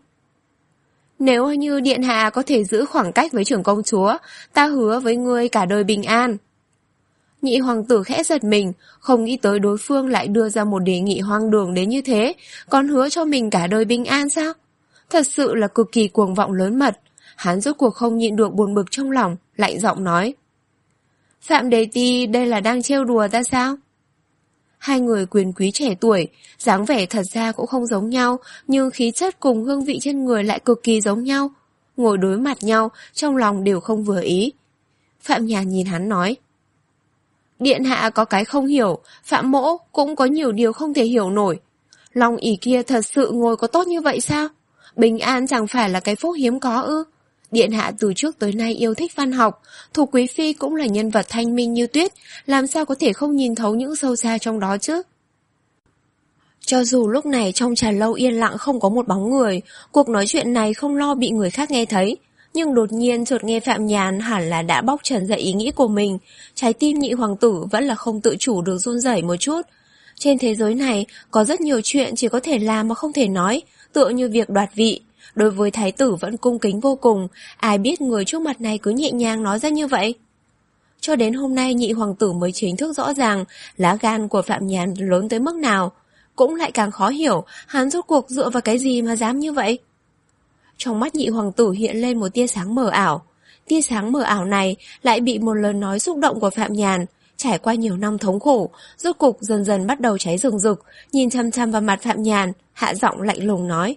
Nếu như điện hạ có thể giữ khoảng cách với trưởng công chúa, ta hứa với ngươi cả đời bình an. Nhị hoàng tử khẽ giật mình, không nghĩ tới đối phương lại đưa ra một đề nghị hoang đường đến như thế, còn hứa cho mình cả đời bình an sao? Thật sự là cực kỳ cuồng vọng lớn mật. Hắn rốt cuộc không nhịn được buồn bực trong lòng, lạnh giọng nói. Phạm Đề Ti đây là đang trêu đùa ta sao? Hai người quyền quý trẻ tuổi, dáng vẻ thật ra cũng không giống nhau, nhưng khí chất cùng hương vị trên người lại cực kỳ giống nhau. Ngồi đối mặt nhau, trong lòng đều không vừa ý. Phạm Nhàn nhìn hắn nói. Điện hạ có cái không hiểu, Phạm mỗ cũng có nhiều điều không thể hiểu nổi. Long ỷ kia thật sự ngồi có tốt như vậy sao? Bình an chẳng phải là cái phúc hiếm có ư? Điện hạ từ trước tới nay yêu thích văn học, Thục Quý Phi cũng là nhân vật thanh minh như tuyết, làm sao có thể không nhìn thấu những sâu xa trong đó chứ? Cho dù lúc này trong trà lâu yên lặng không có một bóng người, cuộc nói chuyện này không lo bị người khác nghe thấy, nhưng đột nhiên chợt nghe Phạm Nhàn hẳn là đã bóc trần dậy ý nghĩ của mình, trái tim nhị hoàng tử vẫn là không tự chủ được run rẩy một chút. Trên thế giới này có rất nhiều chuyện chỉ có thể làm mà không thể nói, tựa như việc đoạt vị. Đối với thái tử vẫn cung kính vô cùng, ai biết người trước mặt này cứ nhẹ nhàng nói ra như vậy. Cho đến hôm nay nhị hoàng tử mới chính thức rõ ràng lá gan của Phạm Nhàn lớn tới mức nào. Cũng lại càng khó hiểu hắn rốt cuộc dựa vào cái gì mà dám như vậy. Trong mắt nhị hoàng tử hiện lên một tia sáng mờ ảo. Tia sáng mờ ảo này lại bị một lời nói xúc động của Phạm Nhàn, trải qua nhiều năm thống khổ, rốt cục dần dần bắt đầu cháy rừng rực, nhìn chăm chăm vào mặt Phạm Nhàn, hạ giọng lạnh lùng nói.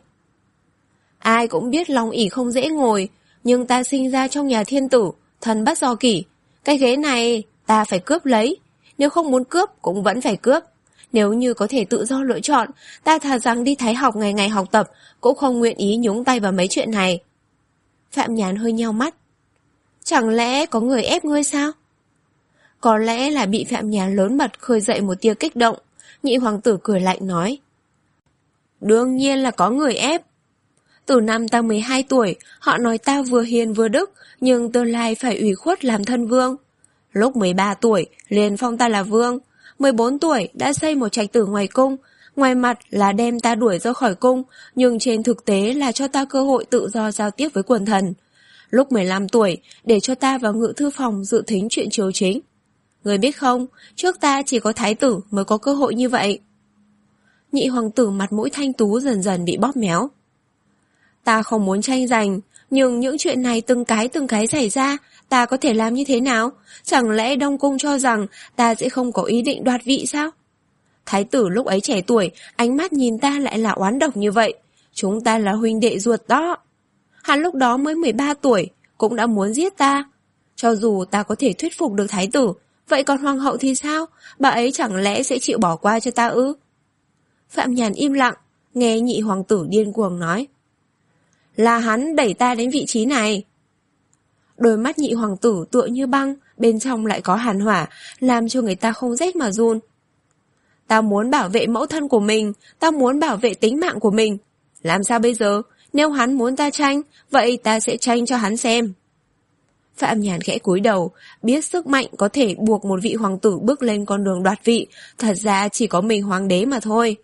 Ai cũng biết Long ỷ không dễ ngồi, nhưng ta sinh ra trong nhà thiên tử, thân bất do kỷ. Cái ghế này ta phải cướp lấy, nếu không muốn cướp cũng vẫn phải cướp. Nếu như có thể tự do lựa chọn, ta thà rằng đi Thái học ngày ngày học tập, cũng không nguyện ý nhúng tay vào mấy chuyện này. Phạm Nhàn hơi nheo mắt. Chẳng lẽ có người ép ngươi sao? Có lẽ là bị Phạm Nhàn lớn mật khơi dậy một tia kích động. Nhị hoàng tử cười lạnh nói. Đương nhiên là có người ép. Từ năm ta mười hai tuổi, họ nói ta vừa hiền vừa đức, nhưng tương lai phải ủy khuất làm thân vương. Lúc mười ba tuổi, liền phong ta là vương. mười bốn tuổi đã xây một trạch tử ngoài cung, ngoài mặt là đem ta đuổi ra khỏi cung, nhưng trên thực tế là cho ta cơ hội tự do giao tiếp với quần thần. Lúc mười lăm tuổi, để cho ta vào ngự thư phòng dự thính chuyện triều chính. Người biết không, trước ta chỉ có thái tử mới có cơ hội như vậy. Nhị hoàng tử mặt mũi thanh tú dần dần bị bóp méo. Ta không muốn tranh giành, nhưng những chuyện này từng cái từng cái xảy ra, ta có thể làm như thế nào? Chẳng lẽ Đông Cung cho rằng ta sẽ không có ý định đoạt vị sao? Thái tử lúc ấy trẻ tuổi, ánh mắt nhìn ta lại là oán độc như vậy. Chúng ta là huynh đệ ruột đó. Hắn lúc đó mới mười ba tuổi, cũng đã muốn giết ta. Cho dù ta có thể thuyết phục được thái tử, vậy còn hoàng hậu thì sao? Bà ấy chẳng lẽ sẽ chịu bỏ qua cho ta ư? Phạm Nhàn im lặng, nghe nhị hoàng tử điên cuồng nói. Là hắn đẩy ta đến vị trí này. Đôi mắt nhị hoàng tử tựa như băng, bên trong lại có hàn hỏa, làm cho người ta không rét mà run. Ta muốn bảo vệ mẫu thân của mình, ta muốn bảo vệ tính mạng của mình. Làm sao bây giờ? Nếu hắn muốn ta tranh, vậy ta sẽ tranh cho hắn xem. Phạm Nhàn khẽ cúi đầu, biết sức mạnh có thể buộc một vị hoàng tử bước lên con đường đoạt vị, thật ra chỉ có mình hoàng đế mà thôi.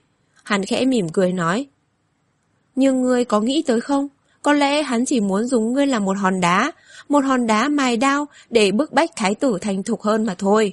Hắn khẽ mỉm cười nói. Nhưng ngươi có nghĩ tới không? Có lẽ hắn chỉ muốn dùng ngươi làm một hòn đá, một hòn đá mài đao để bức bách thái tử thành thục hơn mà thôi.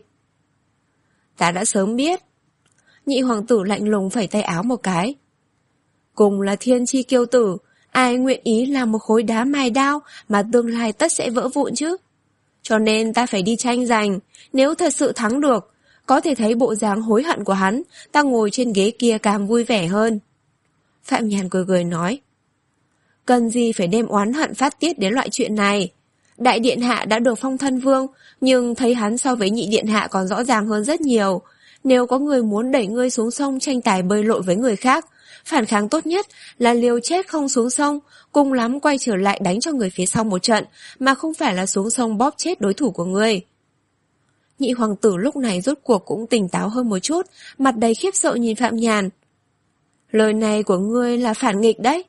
Ta đã sớm biết. Nhị hoàng tử lạnh lùng phẩy tay áo một cái. Cùng là thiên chi kiêu tử, ai nguyện ý làm một khối đá mài đao mà tương lai tất sẽ vỡ vụn chứ? Cho nên ta phải đi tranh giành, nếu thật sự thắng được, có thể thấy bộ dáng hối hận của hắn, ta ngồi trên ghế kia càng vui vẻ hơn. Phạm Nhàn cười cười nói. Cần gì phải đem oán hận phát tiết đến loại chuyện này? Đại điện hạ đã được phong thân vương, nhưng thấy hắn so với nhị điện hạ còn rõ ràng hơn rất nhiều. Nếu có người muốn đẩy ngươi xuống sông tranh tài bơi lội với người khác, phản kháng tốt nhất là liều chết không xuống sông, cùng lắm quay trở lại đánh cho người phía sau một trận, mà không phải là xuống sông bóp chết đối thủ của ngươi. Nhị hoàng tử lúc này rốt cuộc cũng tỉnh táo hơn một chút, mặt đầy khiếp sợ nhìn Phạm Nhàn. Lời này của ngươi là phản nghịch đấy.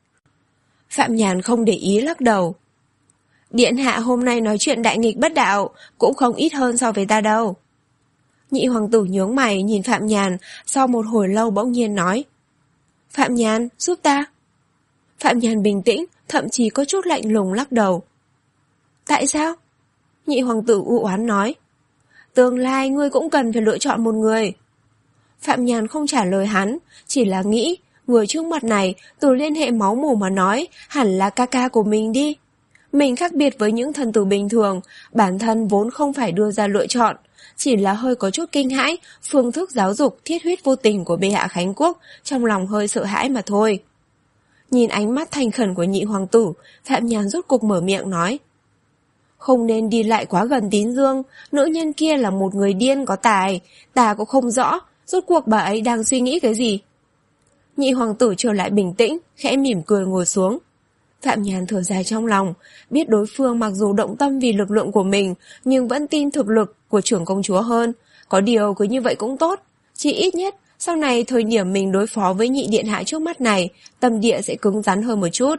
Phạm Nhàn không để ý lắc đầu. Điện hạ hôm nay nói chuyện đại nghịch bất đạo, cũng không ít hơn so với ta đâu. Nhị hoàng tử nhướng mày nhìn Phạm Nhàn, sau một hồi lâu bỗng nhiên nói. Phạm Nhàn, giúp ta. Phạm Nhàn bình tĩnh, thậm chí có chút lạnh lùng lắc đầu. Tại sao? Nhị hoàng tử u oán nói. Tương lai ngươi cũng cần phải lựa chọn một người. Phạm Nhàn không trả lời hắn, chỉ là nghĩ, người trước mặt này, từ liên hệ máu mủ mà nói, hẳn là ca ca của mình đi. Mình khác biệt với những thần tử bình thường, bản thân vốn không phải đưa ra lựa chọn, chỉ là hơi có chút kinh hãi, phương thức giáo dục thiết huyết vô tình của bệ hạ Khánh Quốc, trong lòng hơi sợ hãi mà thôi. Nhìn ánh mắt thành khẩn của nhị hoàng tử, Phạm Nhàn rốt cuộc mở miệng nói. Không nên đi lại quá gần Tín Dương, nữ nhân kia là một người điên có tài, ta cũng không rõ, rốt cuộc bà ấy đang suy nghĩ cái gì. Nhị hoàng tử trở lại bình tĩnh, khẽ mỉm cười ngồi xuống. Phạm Nhàn thở dài trong lòng, biết đối phương mặc dù động tâm vì lực lượng của mình, nhưng vẫn tin thực lực của trưởng công chúa hơn. Có điều cứ như vậy cũng tốt, chỉ ít nhất sau này thời điểm mình đối phó với nhị điện hạ trước mắt này, tâm địa sẽ cứng rắn hơn một chút.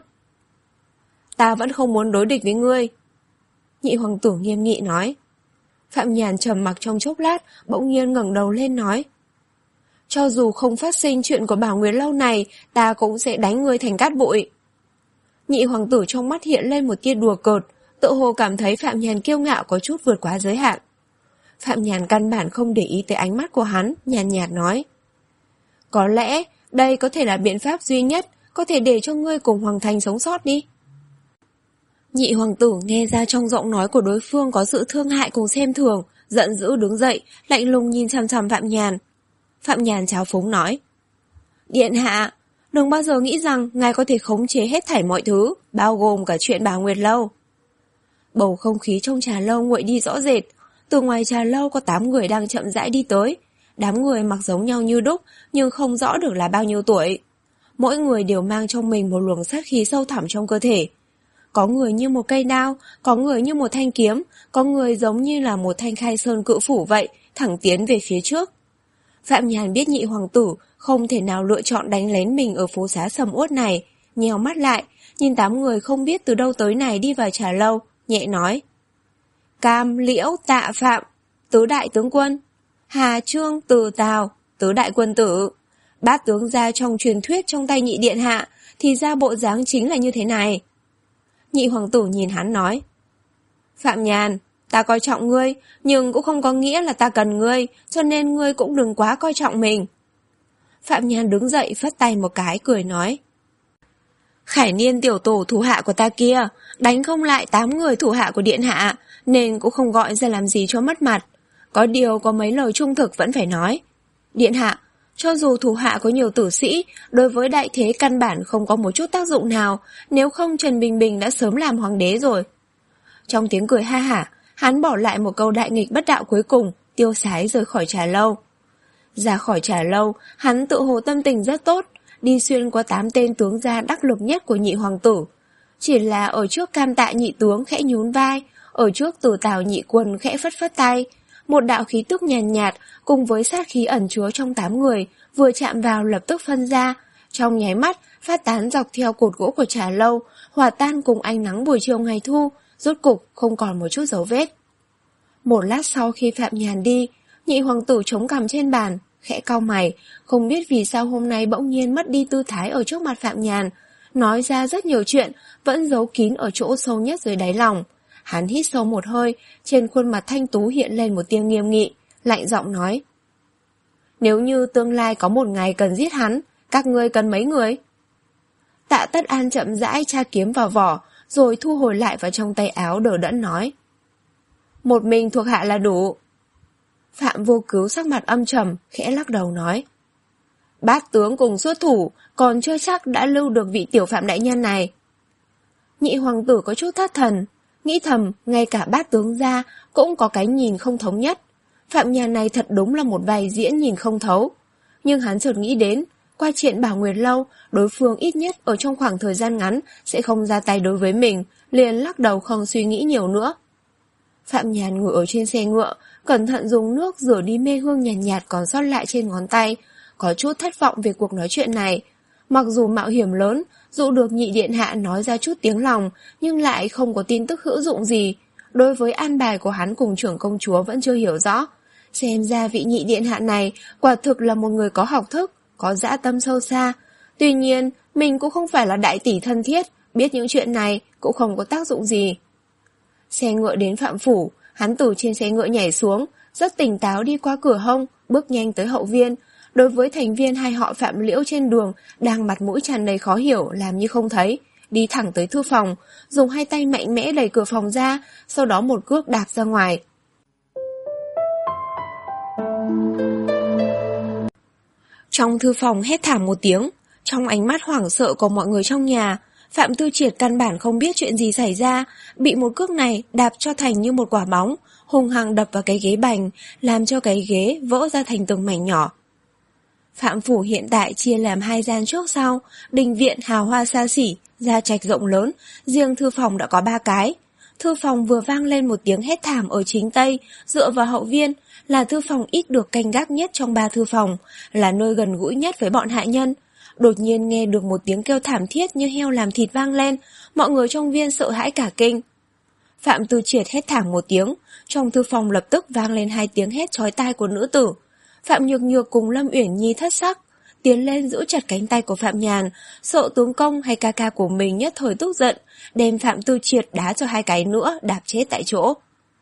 Ta vẫn không muốn đối địch với ngươi. Nhị hoàng tử nghiêm nghị nói. Phạm Nhàn trầm mặc trong chốc lát, bỗng nhiên ngẩng đầu lên nói. Cho dù không phát sinh chuyện của Bảo Nguyệt lâu này, ta cũng sẽ đánh ngươi thành cát bụi. Nhị hoàng tử trong mắt hiện lên một tia đùa cợt, tự hồ cảm thấy Phạm Nhàn kiêu ngạo có chút vượt quá giới hạn. Phạm Nhàn căn bản không để ý tới ánh mắt của hắn, nhàn nhạt nói. Có lẽ đây có thể là biện pháp duy nhất, có thể để cho ngươi cùng Hoàng Thành sống sót đi. Nhị hoàng tử nghe ra trong giọng nói của đối phương có sự thương hại cùng xem thường, giận dữ đứng dậy, lạnh lùng nhìn chằm chằm Phạm Nhàn. Phạm Nhàn trào phúng nói. Điện hạ, đừng bao giờ nghĩ rằng ngài có thể khống chế hết thảy mọi thứ, bao gồm cả chuyện Bảo Nguyệt lâu. Bầu không khí trong trà lâu nguội đi rõ rệt. Từ ngoài trà lâu có tám người đang chậm rãi đi tới. Đám người mặc giống nhau như đúc, nhưng không rõ được là bao nhiêu tuổi. Mỗi người đều mang trong mình một luồng sát khí sâu thẳm trong cơ thể. Có người như một cây đao, có người như một thanh kiếm, có người giống như là một thanh khai sơn cự phủ vậy, thẳng tiến về phía trước. Phạm Nhàn biết nhị hoàng tử không thể nào lựa chọn đánh lén mình ở phố xá sầm uất này, nheo mắt lại, nhìn tám người không biết từ đâu tới này đi vào trà lâu, nhẹ nói. Cam, Liễu, Tạ, Phạm, tứ đại tướng quân, Hà, Trương, Từ, Tào, tứ đại quân tử. Bát tướng gia trong truyền thuyết trong tay nhị điện hạ, thì ra bộ dáng chính là như thế này. Nhị hoàng tử nhìn hắn nói. Phạm Nhàn, ta coi trọng ngươi, nhưng cũng không có nghĩa là ta cần ngươi, cho nên ngươi cũng đừng quá coi trọng mình. Phạm Nhàn đứng dậy phất tay một cái cười nói. Khải Niên tiểu tổ thủ hạ của ta kia, đánh không lại tám người thủ hạ của điện hạ, nên cũng không gọi ra làm gì cho mất mặt. Có điều có mấy lời trung thực vẫn phải nói. Điện hạ, cho dù thủ hạ có nhiều tử sĩ, đối với đại thế căn bản không có một chút tác dụng nào, nếu không Trần Bình Bình đã sớm làm hoàng đế rồi. Trong tiếng cười ha hả, hắn bỏ lại một câu đại nghịch bất đạo cuối cùng, tiêu sái rời khỏi trà lâu. Ra khỏi trà lâu, hắn tự hồ tâm tình rất tốt, đi xuyên qua tám tên tướng gia đắc lực nhất của nhị hoàng tử. Chỉ là ở trước Cam Tạ nhị tướng khẽ nhún vai, ở trước Từ Tào nhị quân khẽ phất phất tay. Một đạo khí tức nhàn nhạt, nhạt cùng với sát khí ẩn chứa trong tám người vừa chạm vào lập tức phân ra, trong nháy mắt phát tán dọc theo cột gỗ của trà lâu, hòa tan cùng ánh nắng buổi chiều ngày thu, rốt cục không còn một chút dấu vết. Một lát sau khi Phạm Nhàn đi, nhị hoàng tử chống cằm trên bàn, khẽ cau mày, không biết vì sao hôm nay bỗng nhiên mất đi tư thái ở trước mặt Phạm Nhàn, nói ra rất nhiều chuyện, vẫn giấu kín ở chỗ sâu nhất dưới đáy lòng. Hắn hít sâu một hơi, trên khuôn mặt thanh tú hiện lên một tia nghiêm nghị, lạnh giọng nói: Nếu như tương lai có một ngày cần giết hắn, các ngươi cần mấy người? Tạ Tất An chậm rãi tra kiếm vào vỏ, rồi thu hồi lại vào trong tay áo, đờ đẫn nói: Một mình thuộc hạ là đủ. Phạm Vô Cứu sắc mặt âm trầm, khẽ lắc đầu nói: Bát tướng cùng xuất thủ, còn chưa chắc đã lưu được vị tiểu Phạm đại nhân này. Nhị hoàng tử có chút thất thần, nghĩ thầm ngay cả bát tướng ra cũng có cái nhìn không thống nhất. Phạm Nhàn này thật đúng là một vai diễn nhìn không thấu. Nhưng hắn chợt nghĩ đến, qua chuyện Bảo Nguyệt Lâu, đối phương ít nhất ở trong khoảng thời gian ngắn sẽ không ra tay đối với mình, liền lắc đầu không suy nghĩ nhiều nữa. Phạm Nhàn ngồi ở trên xe ngựa, cẩn thận dùng nước rửa đi mê hương nhàn nhạt, nhạt còn sót lại trên ngón tay, có chút thất vọng về cuộc nói chuyện này. Mặc dù mạo hiểm lớn, dụ được nhị điện hạ nói ra chút tiếng lòng, nhưng lại không có tin tức hữu dụng gì. Đối với an bài của hắn cùng trưởng công chúa vẫn chưa hiểu rõ. Xem ra vị nhị điện hạ này quả thực là một người có học thức, có dã tâm sâu xa. Tuy nhiên, mình cũng không phải là đại tỷ thân thiết, biết những chuyện này cũng không có tác dụng gì. Xe ngựa đến Phạm phủ, hắn từ trên xe ngựa nhảy xuống, rất tỉnh táo đi qua cửa hông, bước nhanh tới hậu viên. Đối với thành viên hai họ Phạm Liễu trên đường, đang mặt mũi tràn đầy khó hiểu, làm như không thấy, đi thẳng tới thư phòng, dùng hai tay mạnh mẽ đẩy cửa phòng ra, sau đó một cước đạp ra ngoài. Trong thư phòng hét thảm một tiếng, trong ánh mắt hoảng sợ của mọi người trong nhà, Phạm Tư Triệt căn bản không biết chuyện gì xảy ra, bị một cước này đạp cho thành như một quả bóng, hung hăng đập vào cái ghế bành, làm cho cái ghế vỡ ra thành từng mảnh nhỏ. Phạm phủ hiện tại chia làm hai gian trước sau, đình viện hào hoa xa xỉ, gia trạch rộng lớn, riêng thư phòng đã có ba cái. Thư phòng vừa vang lên một tiếng hét thảm ở chính tây, dựa vào hậu viên, là thư phòng ít được canh gác nhất trong ba thư phòng, là nơi gần gũi nhất với bọn hạ nhân. Đột nhiên nghe được một tiếng kêu thảm thiết như heo làm thịt vang lên, mọi người trong viên sợ hãi cả kinh. Phạm Tư Triệt hét thảm một tiếng, trong thư phòng lập tức vang lên hai tiếng hét chói tai của nữ tử. Phạm Nhược Nhược cùng Lâm Uyển Nhi thất sắc, tiến lên giữ chặt cánh tay của Phạm Nhàn, sợ tướng công hay ca ca của mình nhất thời tức giận, đem Phạm Tư Triệt đá cho hai cái nữa, đạp chết tại chỗ.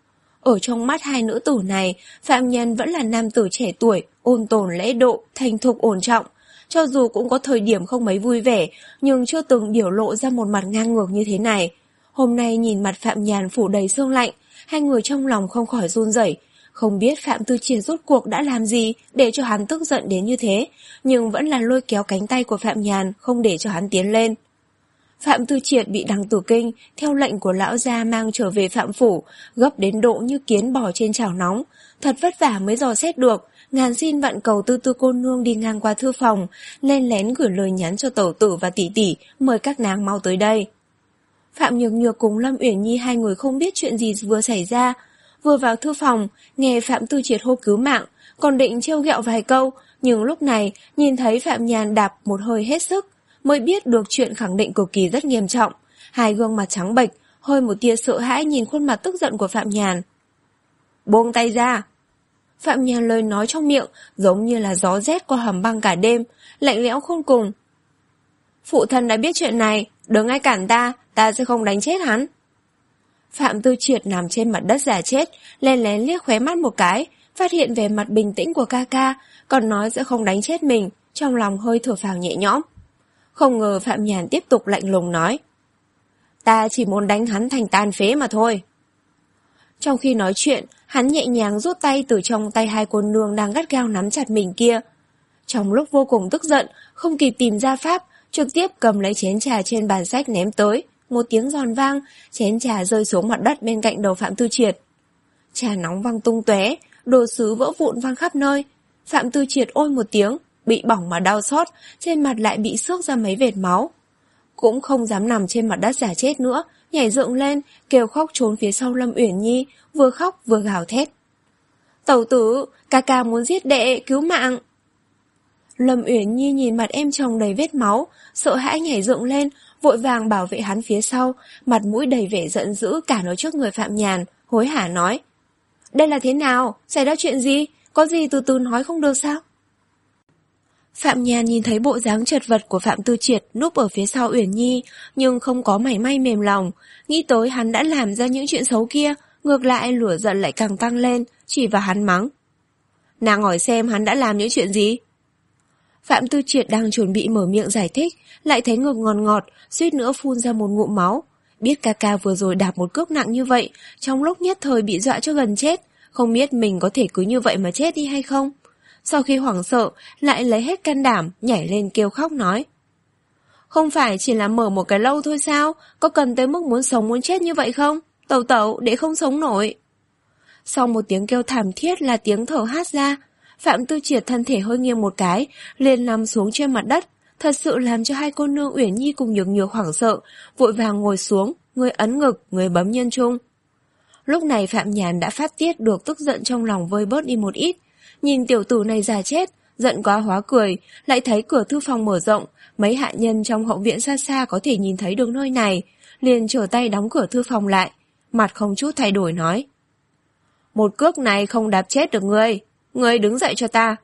Ở trong mắt hai nữ tử này, Phạm Nhàn vẫn là nam tử trẻ tuổi, ôn tồn lễ độ, thành thục ổn trọng. Cho dù cũng có thời điểm không mấy vui vẻ, nhưng chưa từng biểu lộ ra một mặt ngang ngược như thế này. Hôm nay nhìn mặt Phạm Nhàn phủ đầy sương lạnh, hai người trong lòng không khỏi run rẩy. Không biết Phạm Tư Triệt rốt cuộc đã làm gì để cho hắn tức giận đến như thế, nhưng vẫn là lôi kéo cánh tay của Phạm Nhàn, không để cho hắn tiến lên. Phạm Tư Triệt bị Đằng Tử Kinh theo lệnh của lão gia mang trở về Phạm phủ, gấp đến độ như kiến bò trên chảo nóng, thật vất vả mới dò xét được, ngàn xin vạn cầu Tư Tư cô nương đi ngang qua thư phòng, len lén gửi lời nhắn cho tẩu tử và tỷ tỷ, mời các nàng mau tới đây. Phạm Nhược Nhược cùng Lâm Uyển Nhi hai người không biết chuyện gì vừa xảy ra, vừa vào thư phòng, nghe Phạm Tư Triệt hô cứu mạng, còn định trêu ghẹo vài câu, nhưng lúc này nhìn thấy Phạm Nhàn đạp một hơi hết sức, mới biết được chuyện khẳng định cực kỳ rất nghiêm trọng. Hai gương mặt trắng bệch, hơi một tia sợ hãi nhìn khuôn mặt tức giận của Phạm Nhàn. Buông tay ra! Phạm Nhàn lời nói trong miệng giống như là gió rét qua hầm băng cả đêm, lạnh lẽo khôn cùng. Phụ thân đã biết chuyện này, đừng ai cản ta, ta sẽ không đánh chết hắn. Phạm Tư Triệt nằm trên mặt đất giả chết, len lén liếc khóe mắt một cái, phát hiện về mặt bình tĩnh của ca ca, còn nói sẽ không đánh chết mình, trong lòng hơi thở phào nhẹ nhõm. Không ngờ Phạm Nhàn tiếp tục lạnh lùng nói: Ta chỉ muốn đánh hắn thành tàn phế mà thôi. Trong khi nói chuyện, hắn nhẹ nhàng rút tay từ trong tay hai cô nương đang gắt gao nắm chặt mình kia. Trong lúc vô cùng tức giận, không kịp tìm ra pháp, trực tiếp cầm lấy chén trà trên bàn sách ném tới. Một tiếng giòn vang, chén trà rơi xuống mặt đất bên cạnh đầu Phạm Tư Triệt. Trà nóng văng tung tóe, đồ sứ vỡ vụn văng khắp nơi. Phạm Tư Triệt ôi một tiếng, bị bỏng mà đau xót, trên mặt lại bị xước ra mấy vệt máu. Cũng không dám nằm trên mặt đất giả chết nữa, nhảy dựng lên, kêu khóc trốn phía sau Lâm Uyển Nhi, vừa khóc vừa gào thét. Tẩu tử, ca ca muốn giết đệ, cứu mạng. Lâm Uyển Nhi nhìn mặt em chồng đầy vết máu, sợ hãi nhảy dựng lên, vội vàng bảo vệ hắn phía sau, mặt mũi đầy vẻ giận dữ cản ở trước người Phạm Nhàn, hối hả nói. Đây là thế nào? Xảy ra chuyện gì? Có gì từ từ nói không được sao? Phạm Nhàn nhìn thấy bộ dáng chật vật của Phạm Tư Triệt núp ở phía sau Uyển Nhi, nhưng không có mảy may mềm lòng. Nghĩ tới hắn đã làm ra những chuyện xấu kia, ngược lại lửa giận lại càng tăng lên, chỉ vào hắn mắng. Nàng hỏi xem hắn đã làm những chuyện gì? Phạm Tư Triệt đang chuẩn bị mở miệng giải thích, lại thấy ngực ngọt ngọt, suýt nữa phun ra một ngụm máu. Biết ca ca vừa rồi đạp một cước nặng như vậy, trong lúc nhất thời bị dọa cho gần chết, không biết mình có thể cứ như vậy mà chết đi hay không. Sau khi hoảng sợ, lại lấy hết can đảm, nhảy lên kêu khóc nói. Không phải chỉ là mở một cái lâu thôi sao? Có cần tới mức muốn sống muốn chết như vậy không? Tẩu tẩu, để không sống nổi. Sau một tiếng kêu thảm thiết là tiếng thở hát ra, Phạm Tư Triệt thân thể hơi nghiêng một cái, liền nằm xuống trên mặt đất, thật sự làm cho hai cô nương Uyển Nhi cùng Nhược Nhược hoảng sợ, vội vàng ngồi xuống, người ấn ngực, người bấm nhân trung. Lúc này Phạm Nhàn đã phát tiết được tức giận trong lòng vơi bớt đi một ít, nhìn tiểu tử này già chết, giận quá hóa cười, lại thấy cửa thư phòng mở rộng, mấy hạ nhân trong hậu viện xa xa có thể nhìn thấy được nơi này, liền trở tay đóng cửa thư phòng lại, mặt không chút thay đổi nói. Một cước này không đạp chết được ngươi, ngươi đứng dậy cho ta.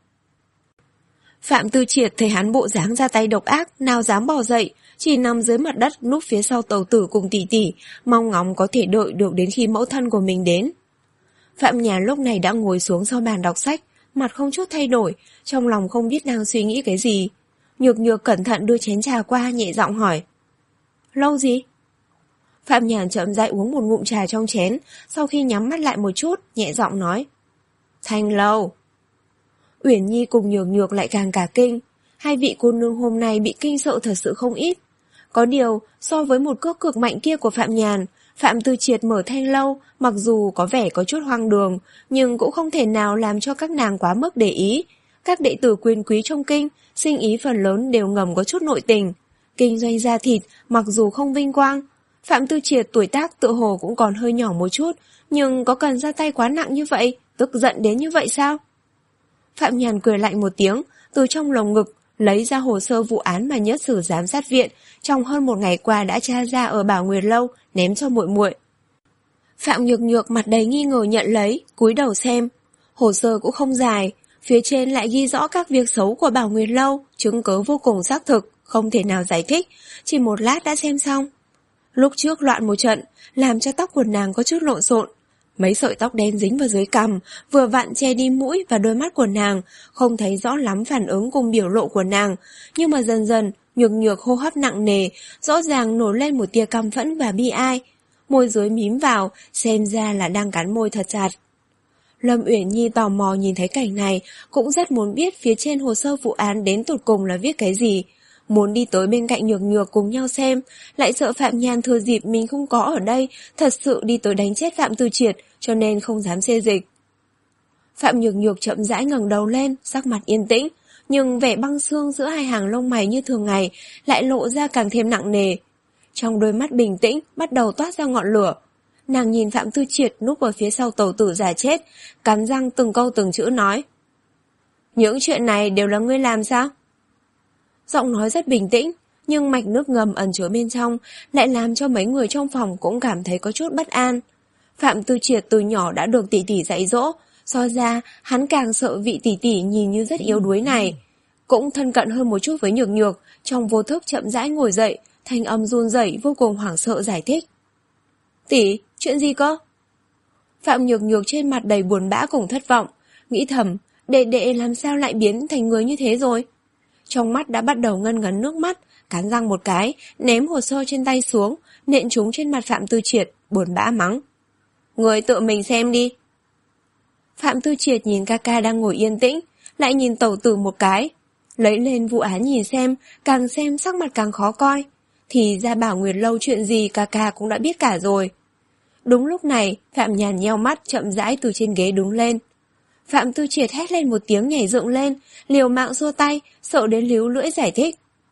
Phạm Tư Triệt thấy hắn bộ dáng ra tay độc ác, nào dám bò dậy, chỉ nằm dưới mặt đất núp phía sau tàu tử cùng tỷ tỷ, mong ngóng có thể đợi được đến khi mẫu thân của mình đến. Phạm Nhàn lúc này đã ngồi xuống sau bàn đọc sách, mặt không chút thay đổi, trong lòng không biết đang suy nghĩ cái gì. Nhược Nhược cẩn thận đưa chén trà qua, nhẹ giọng hỏi. Lâu gì? Phạm Nhàn chậm rãi uống một ngụm trà trong chén, sau khi nhắm mắt lại một chút, nhẹ giọng nói. Thanh lâu. Uyển Nhi cùng Nhược Nhược lại càng cả kinh, hai vị cô nương hôm nay bị kinh sợ thật sự không ít. Có điều, so với một cước cực mạnh kia của Phạm Nhàn, Phạm Tư Triệt mở thanh lâu, mặc dù có vẻ có chút hoang đường, nhưng cũng không thể nào làm cho các nàng quá mức để ý. Các đệ tử quyền quý trong kinh, sinh ý phần lớn đều ngầm có chút nội tình. Kinh doanh da thịt, mặc dù không vinh quang, Phạm Tư Triệt tuổi tác tự hồ cũng còn hơi nhỏ một chút, nhưng có cần ra tay quá nặng như vậy, tức giận đến như vậy sao? Phạm Nhàn cười lạnh một tiếng, từ trong lồng ngực, lấy ra hồ sơ vụ án mà nhất sử giám sát viện trong hơn một ngày qua đã tra ra ở Bảo Nguyệt Lâu, ném cho muội muội. Phạm Nhược Nhược mặt đầy nghi ngờ nhận lấy, cúi đầu xem. Hồ sơ cũng không dài, phía trên lại ghi rõ các việc xấu của Bảo Nguyệt Lâu, chứng cứ vô cùng xác thực, không thể nào giải thích, chỉ một lát đã xem xong. Lúc trước loạn một trận, làm cho tóc của nàng có chút lộn xộn. Mấy sợi tóc đen dính vào dưới cằm, vừa vặn che đi mũi và đôi mắt của nàng, không thấy rõ lắm phản ứng cùng biểu lộ của nàng, nhưng mà dần dần, Nhược Nhược hô hấp nặng nề, rõ ràng nổi lên một tia căm phẫn và bi ai. Môi dưới mím vào, xem ra là đang cắn môi thật chặt. Lâm Uyển Nhi tò mò nhìn thấy cảnh này, cũng rất muốn biết phía trên hồ sơ vụ án đến tột cùng là viết cái gì. Muốn đi tới bên cạnh Nhược Nhược cùng nhau xem, lại sợ Phạm Nhàn thừa dịp mình không có ở đây, thật sự đi tới đánh chết Phạm Tư Triệt, cho nên không dám xê dịch. Phạm Nhược Nhược chậm rãi ngẩng đầu lên, sắc mặt yên tĩnh, nhưng vẻ băng xương giữa hai hàng lông mày như thường ngày lại lộ ra càng thêm nặng nề. Trong đôi mắt bình tĩnh bắt đầu toát ra ngọn lửa. Nàng nhìn Phạm Tư Triệt núp ở phía sau tàu tử giả chết, cắn răng từng câu từng chữ nói. Những chuyện này đều là ngươi làm sao? Giọng nói rất bình tĩnh, nhưng mạch nước ngầm ẩn chứa bên trong lại làm cho mấy người trong phòng cũng cảm thấy có chút bất an. Phạm Tư Triệt từ nhỏ đã được tỷ tỷ dạy dỗ, so ra hắn càng sợ vị tỷ tỷ nhìn như rất yếu đuối này. Cũng thân cận hơn một chút với Nhược Nhược, trong vô thức chậm rãi ngồi dậy, thanh âm run rẩy vô cùng hoảng sợ giải thích. Tỷ, chuyện gì cơ? Phạm Nhược Nhược trên mặt đầy buồn bã cùng thất vọng, nghĩ thầm, đệ đệ làm sao lại biến thành người như thế rồi? Trong mắt đã bắt đầu ngân ngấn nước mắt, cắn răng một cái, ném hồ sơ trên tay xuống, nện chúng trên mặt Phạm Tư Triệt, buồn bã mắng. Người tự mình xem đi. Phạm Tư Triệt nhìn ca ca đang ngồi yên tĩnh, lại nhìn tẩu tử một cái. Lấy lên vụ án nhìn xem, càng xem sắc mặt càng khó coi. Thì ra Bảo Nguyệt Lâu chuyện gì ca ca cũng đã biết cả rồi. Đúng lúc này, Phạm Nhàn nheo mắt chậm rãi từ trên ghế đứng lên. Phạm Tư Triệt hét lên một tiếng nhảy dựng lên, liều mạng xua tay, sợ đến líu lưỡi giải thích.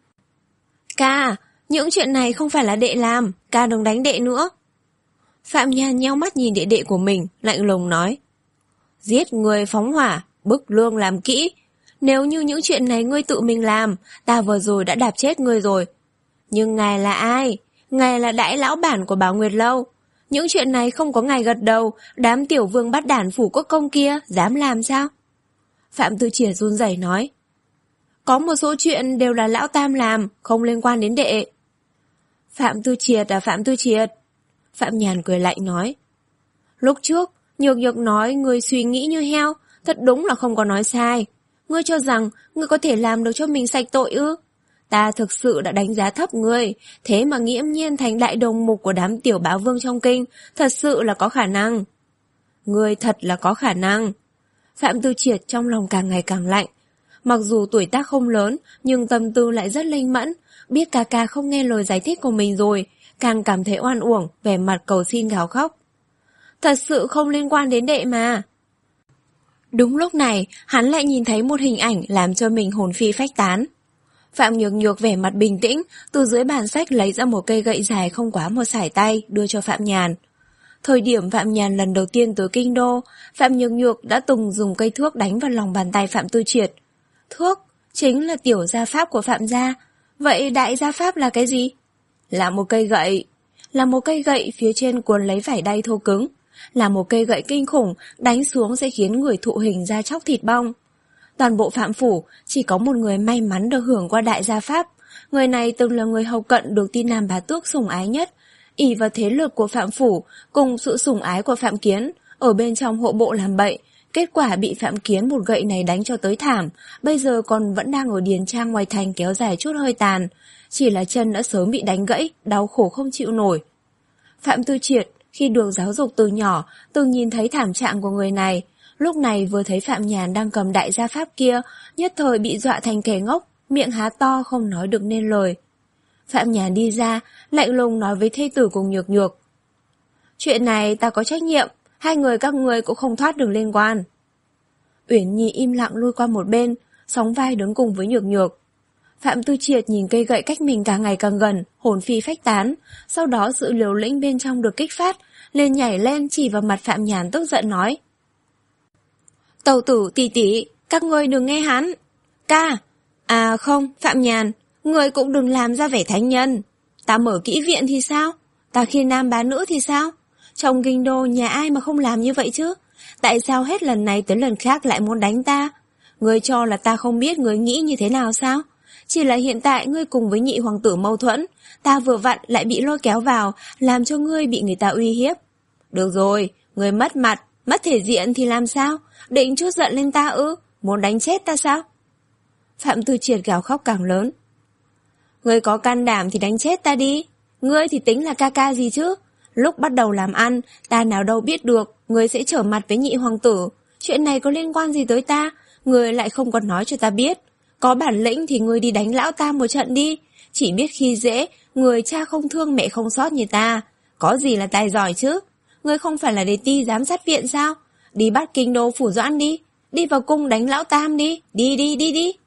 Ca, những chuyện này không phải là đệ làm, ca đừng đánh đệ nữa. Phạm Nhàn nheo mắt nhìn đệ đệ của mình, lạnh lùng nói. Giết người phóng hỏa, bức lương làm kỹ. Nếu như những chuyện này ngươi tự mình làm, ta vừa rồi đã đạp chết ngươi rồi. Nhưng ngài là ai? Ngài là đại lão bản của Bảo Nguyệt Lâu. Những chuyện này không có ngài gật đầu, đám tiểu vương bắt đản phủ quốc công kia, dám làm sao? Phạm Tư Triệt run rẩy nói. Có một số chuyện đều là lão Tam làm, không liên quan đến đệ. Phạm Tư Triệt à Phạm Tư Triệt. Phạm Nhàn cười lạnh nói. Lúc trước, Nhược Nhược nói ngươi suy nghĩ như heo, thật đúng là không có nói sai. Ngươi cho rằng ngươi có thể làm được cho mình sạch tội ư? Ta thực sự đã đánh giá thấp ngươi, thế mà nghiễm nhiên thành đại đồng mục của đám tiểu bá vương trong kinh, thật sự là có khả năng. Ngươi thật là có khả năng. Phạm Tư Triệt trong lòng càng ngày càng lạnh. Mặc dù tuổi tác không lớn, nhưng tâm tư lại rất linh mẫn, biết ca ca không nghe lời giải thích của mình rồi, càng cảm thấy oan uổng, vẻ mặt cầu xin gào khóc. Thật sự không liên quan đến đệ mà. Đúng lúc này, hắn lại nhìn thấy một hình ảnh làm cho mình hồn phi phách tán. Phạm Nhược Nhược vẻ mặt bình tĩnh, từ dưới bàn sách lấy ra một cây gậy dài không quá một sải tay, đưa cho Phạm Nhàn. Thời điểm Phạm Nhàn lần đầu tiên tới kinh đô, Phạm Nhược Nhược đã từng dùng cây thước đánh vào lòng bàn tay Phạm Tư Triệt. Thước chính là tiểu gia pháp của Phạm gia. Vậy đại gia pháp là cái gì? Là một cây gậy. Là một cây gậy phía trên cuốn lấy vải đay thô cứng. Là một cây gậy kinh khủng, đánh xuống sẽ khiến người thụ hình ra chóc thịt bong. Toàn bộ Phạm phủ chỉ có một người may mắn được hưởng qua đại gia pháp. Người này từng là người hầu cận được Ti Nam bá tước sủng ái nhất. Ỷ vào thế lực của Phạm phủ cùng sự sủng ái của Phạm Kiến, ở bên trong hộ bộ làm bậy, kết quả bị Phạm Kiến một gậy này đánh cho tới thảm, bây giờ còn vẫn đang ở điền trang ngoài thành kéo dài chút hơi tàn, chỉ là chân đã sớm bị đánh gãy, đau khổ không chịu nổi. Phạm Tư Triệt khi được giáo dục từ nhỏ, từng nhìn thấy thảm trạng của người này, lúc này vừa thấy Phạm Nhàn đang cầm đại gia pháp kia, nhất thời bị dọa thành kẻ ngốc, miệng há to không nói được nên lời. Phạm Nhàn đi ra, lạnh lùng nói với thê tử cùng Nhược Nhược. Chuyện này ta có trách nhiệm, hai người các ngươi cũng không thoát được liên quan. Uyển Nhi im lặng lui qua một bên, sóng vai đứng cùng với Nhược Nhược. Phạm Tư Triệt nhìn cây gậy cách mình càng ngày càng gần, hồn phi phách tán, sau đó sự liều lĩnh bên trong được kích phát, liền nhảy lên chỉ vào mặt Phạm Nhàn tức giận nói. Tẩu tử tỷ tỷ, các ngươi đừng nghe hắn. Ca, à không, Phạm Nhàn, ngươi cũng đừng làm ra vẻ thánh nhân. Ta mở kỹ viện thì sao? Ta khi nam bá nữ thì sao? Trong kinh đô nhà ai mà không làm như vậy chứ? Tại sao hết lần này tới lần khác lại muốn đánh ta? Ngươi cho là ta không biết ngươi nghĩ như thế nào sao? Chỉ là hiện tại ngươi cùng với nhị hoàng tử mâu thuẫn, ta vừa vặn lại bị lôi kéo vào, làm cho ngươi bị người ta uy hiếp. Được rồi, ngươi mất mặt, mất thể diện thì làm sao? Định chút giận lên ta ư? Muốn đánh chết ta sao? Phạm Tư Triệt gào khóc càng lớn. Ngươi có can đảm thì đánh chết ta đi. Ngươi thì tính là ca ca gì chứ? Lúc bắt đầu làm ăn, ta nào đâu biết được ngươi sẽ trở mặt với nhị hoàng tử. Chuyện này có liên quan gì tới ta? Ngươi lại không còn nói cho ta biết. Có bản lĩnh thì ngươi đi đánh lão Tam một trận đi. Chỉ biết khi dễ, người cha không thương mẹ không xót như ta. Có gì là tài giỏi chứ? Ngươi không phải là đề ti giám sát viện sao? Đi bắt kinh đô phủ doãn đi. Đi vào cung đánh lão Tam đi. Đi đi đi đi.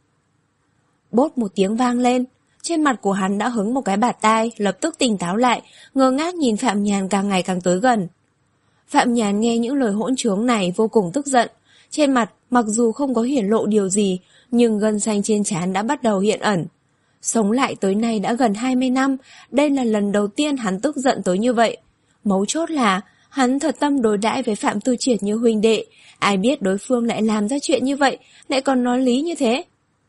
Bốt một tiếng vang lên. Trên mặt của hắn đã hứng một cái bạt tai, lập tức tỉnh táo lại, ngơ ngác nhìn Phạm Nhàn càng ngày càng tới gần. Phạm Nhàn nghe những lời hỗn trướng này vô cùng tức giận. Trên mặt, mặc dù không có hiển lộ điều gì, nhưng gân xanh trên trán đã bắt đầu hiện ẩn. Sống lại tới nay đã gần hai mươi năm, đây là lần đầu tiên hắn tức giận tới như vậy. Mấu chốt là, hắn thật tâm đối đãi với Phạm Tư Triệt như huynh đệ, ai biết đối phương lại làm ra chuyện như vậy, lại còn nói lý như thế.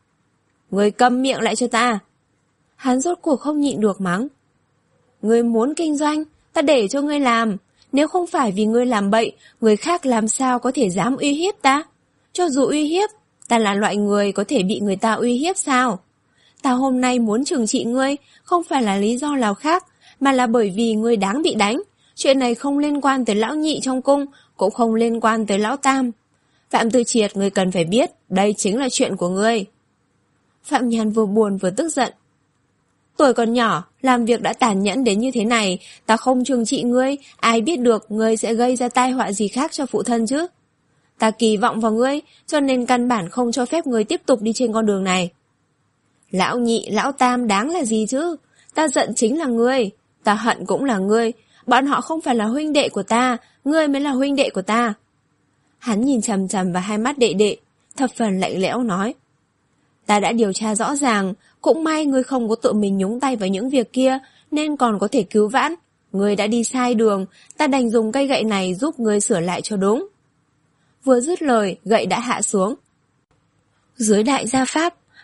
Ngươi câm miệng lại cho ta. Hắn rốt cuộc không nhịn được mắng. Ngươi muốn kinh doanh, ta để cho ngươi làm. Nếu không phải vì ngươi làm bậy, người khác làm sao có thể dám uy hiếp ta? Cho dù uy hiếp, ta là loại người có thể bị người ta uy hiếp sao? Ta hôm nay muốn trừng trị ngươi, không phải là lý do nào khác, mà là bởi vì ngươi đáng bị đánh. Chuyện này không liên quan tới lão nhị trong cung, cũng không liên quan tới lão Tam. Phạm Tư Triệt, ngươi cần phải biết, đây chính là chuyện của ngươi. Phạm Nhàn vừa buồn vừa tức giận. Tuổi còn nhỏ, làm việc đã tàn nhẫn đến như thế này, ta không trừng trị ngươi, ai biết được ngươi sẽ gây ra tai họa gì khác cho phụ thân chứ. Ta kỳ vọng vào ngươi, cho nên căn bản không cho phép ngươi tiếp tục đi trên con đường này. Lão nhị, lão Tam đáng là gì chứ? Ta giận chính là ngươi, ta hận cũng là ngươi, bọn họ không phải là huynh đệ của ta, ngươi mới là huynh đệ của ta. Hắn nhìn chằm chằm vào hai mắt đệ đệ, thập phần lạnh lẽo nói. Ta đã điều tra rõ ràng, cũng may ngươi không có tự mình nhúng tay vào những việc kia, nên còn có thể cứu vãn. Ngươi đã đi sai đường, ta đành dùng cây gậy này giúp ngươi sửa lại cho đúng. Vừa dứt lời, gậy đã hạ xuống. Dưới đại gia pháp,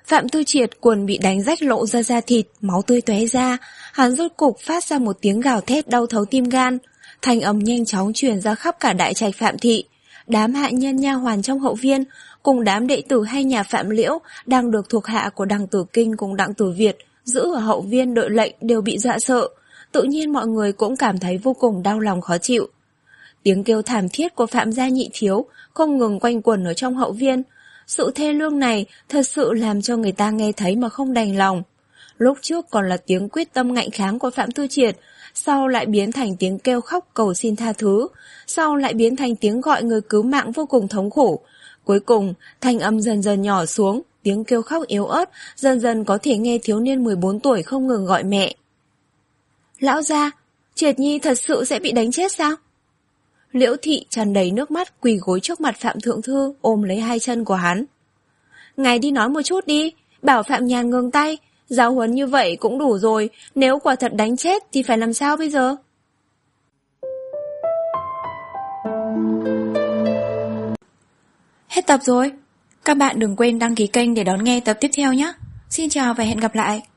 Phạm Tư Triệt quần bị đánh rách lộ ra da thịt, máu tươi tóe ra, hắn rốt cục phát ra một tiếng gào thét đau thấu tim gan. Thanh âm nhanh chóng truyền ra khắp cả đại trạch Phạm thị. Đám hạ nhân nha hoàn trong hậu viên cùng đám đệ tử hay nhà Phạm Liễu đang được thuộc hạ của Đằng Tử Kinh cùng Đặng Tử Việt giữ ở hậu viên đợi lệnh đều bị dọa sợ. Tự nhiên mọi người cũng cảm thấy vô cùng đau lòng khó chịu. Tiếng kêu thảm thiết của Phạm gia nhị thiếu không ngừng quanh quẩn ở trong hậu viên. Sự thê lương này thật sự làm cho người ta nghe thấy mà không đành lòng. Lúc trước còn là tiếng quyết tâm ngạnh kháng của Phạm Tư Triệt, sau lại biến thành tiếng kêu khóc cầu xin tha thứ, sau lại biến thành tiếng gọi người cứu mạng vô cùng thống khổ. Cuối cùng, thanh âm dần dần nhỏ xuống, tiếng kêu khóc yếu ớt, dần dần có thể nghe thiếu niên mười bốn tuổi không ngừng gọi mẹ. Lão gia, Triệt Nhi thật sự sẽ bị đánh chết sao? Liễu Thị tràn đầy nước mắt quỳ gối trước mặt Phạm Thượng Thư ôm lấy hai chân của hắn. Ngài đi nói một chút đi, bảo Phạm Nhàn ngừng tay, giáo huấn như vậy cũng đủ rồi, nếu quả thật đánh chết thì phải làm sao bây giờ? Hết tập rồi. Các bạn đừng quên đăng ký kênh để đón nghe tập tiếp theo nhé. Xin chào và hẹn gặp lại.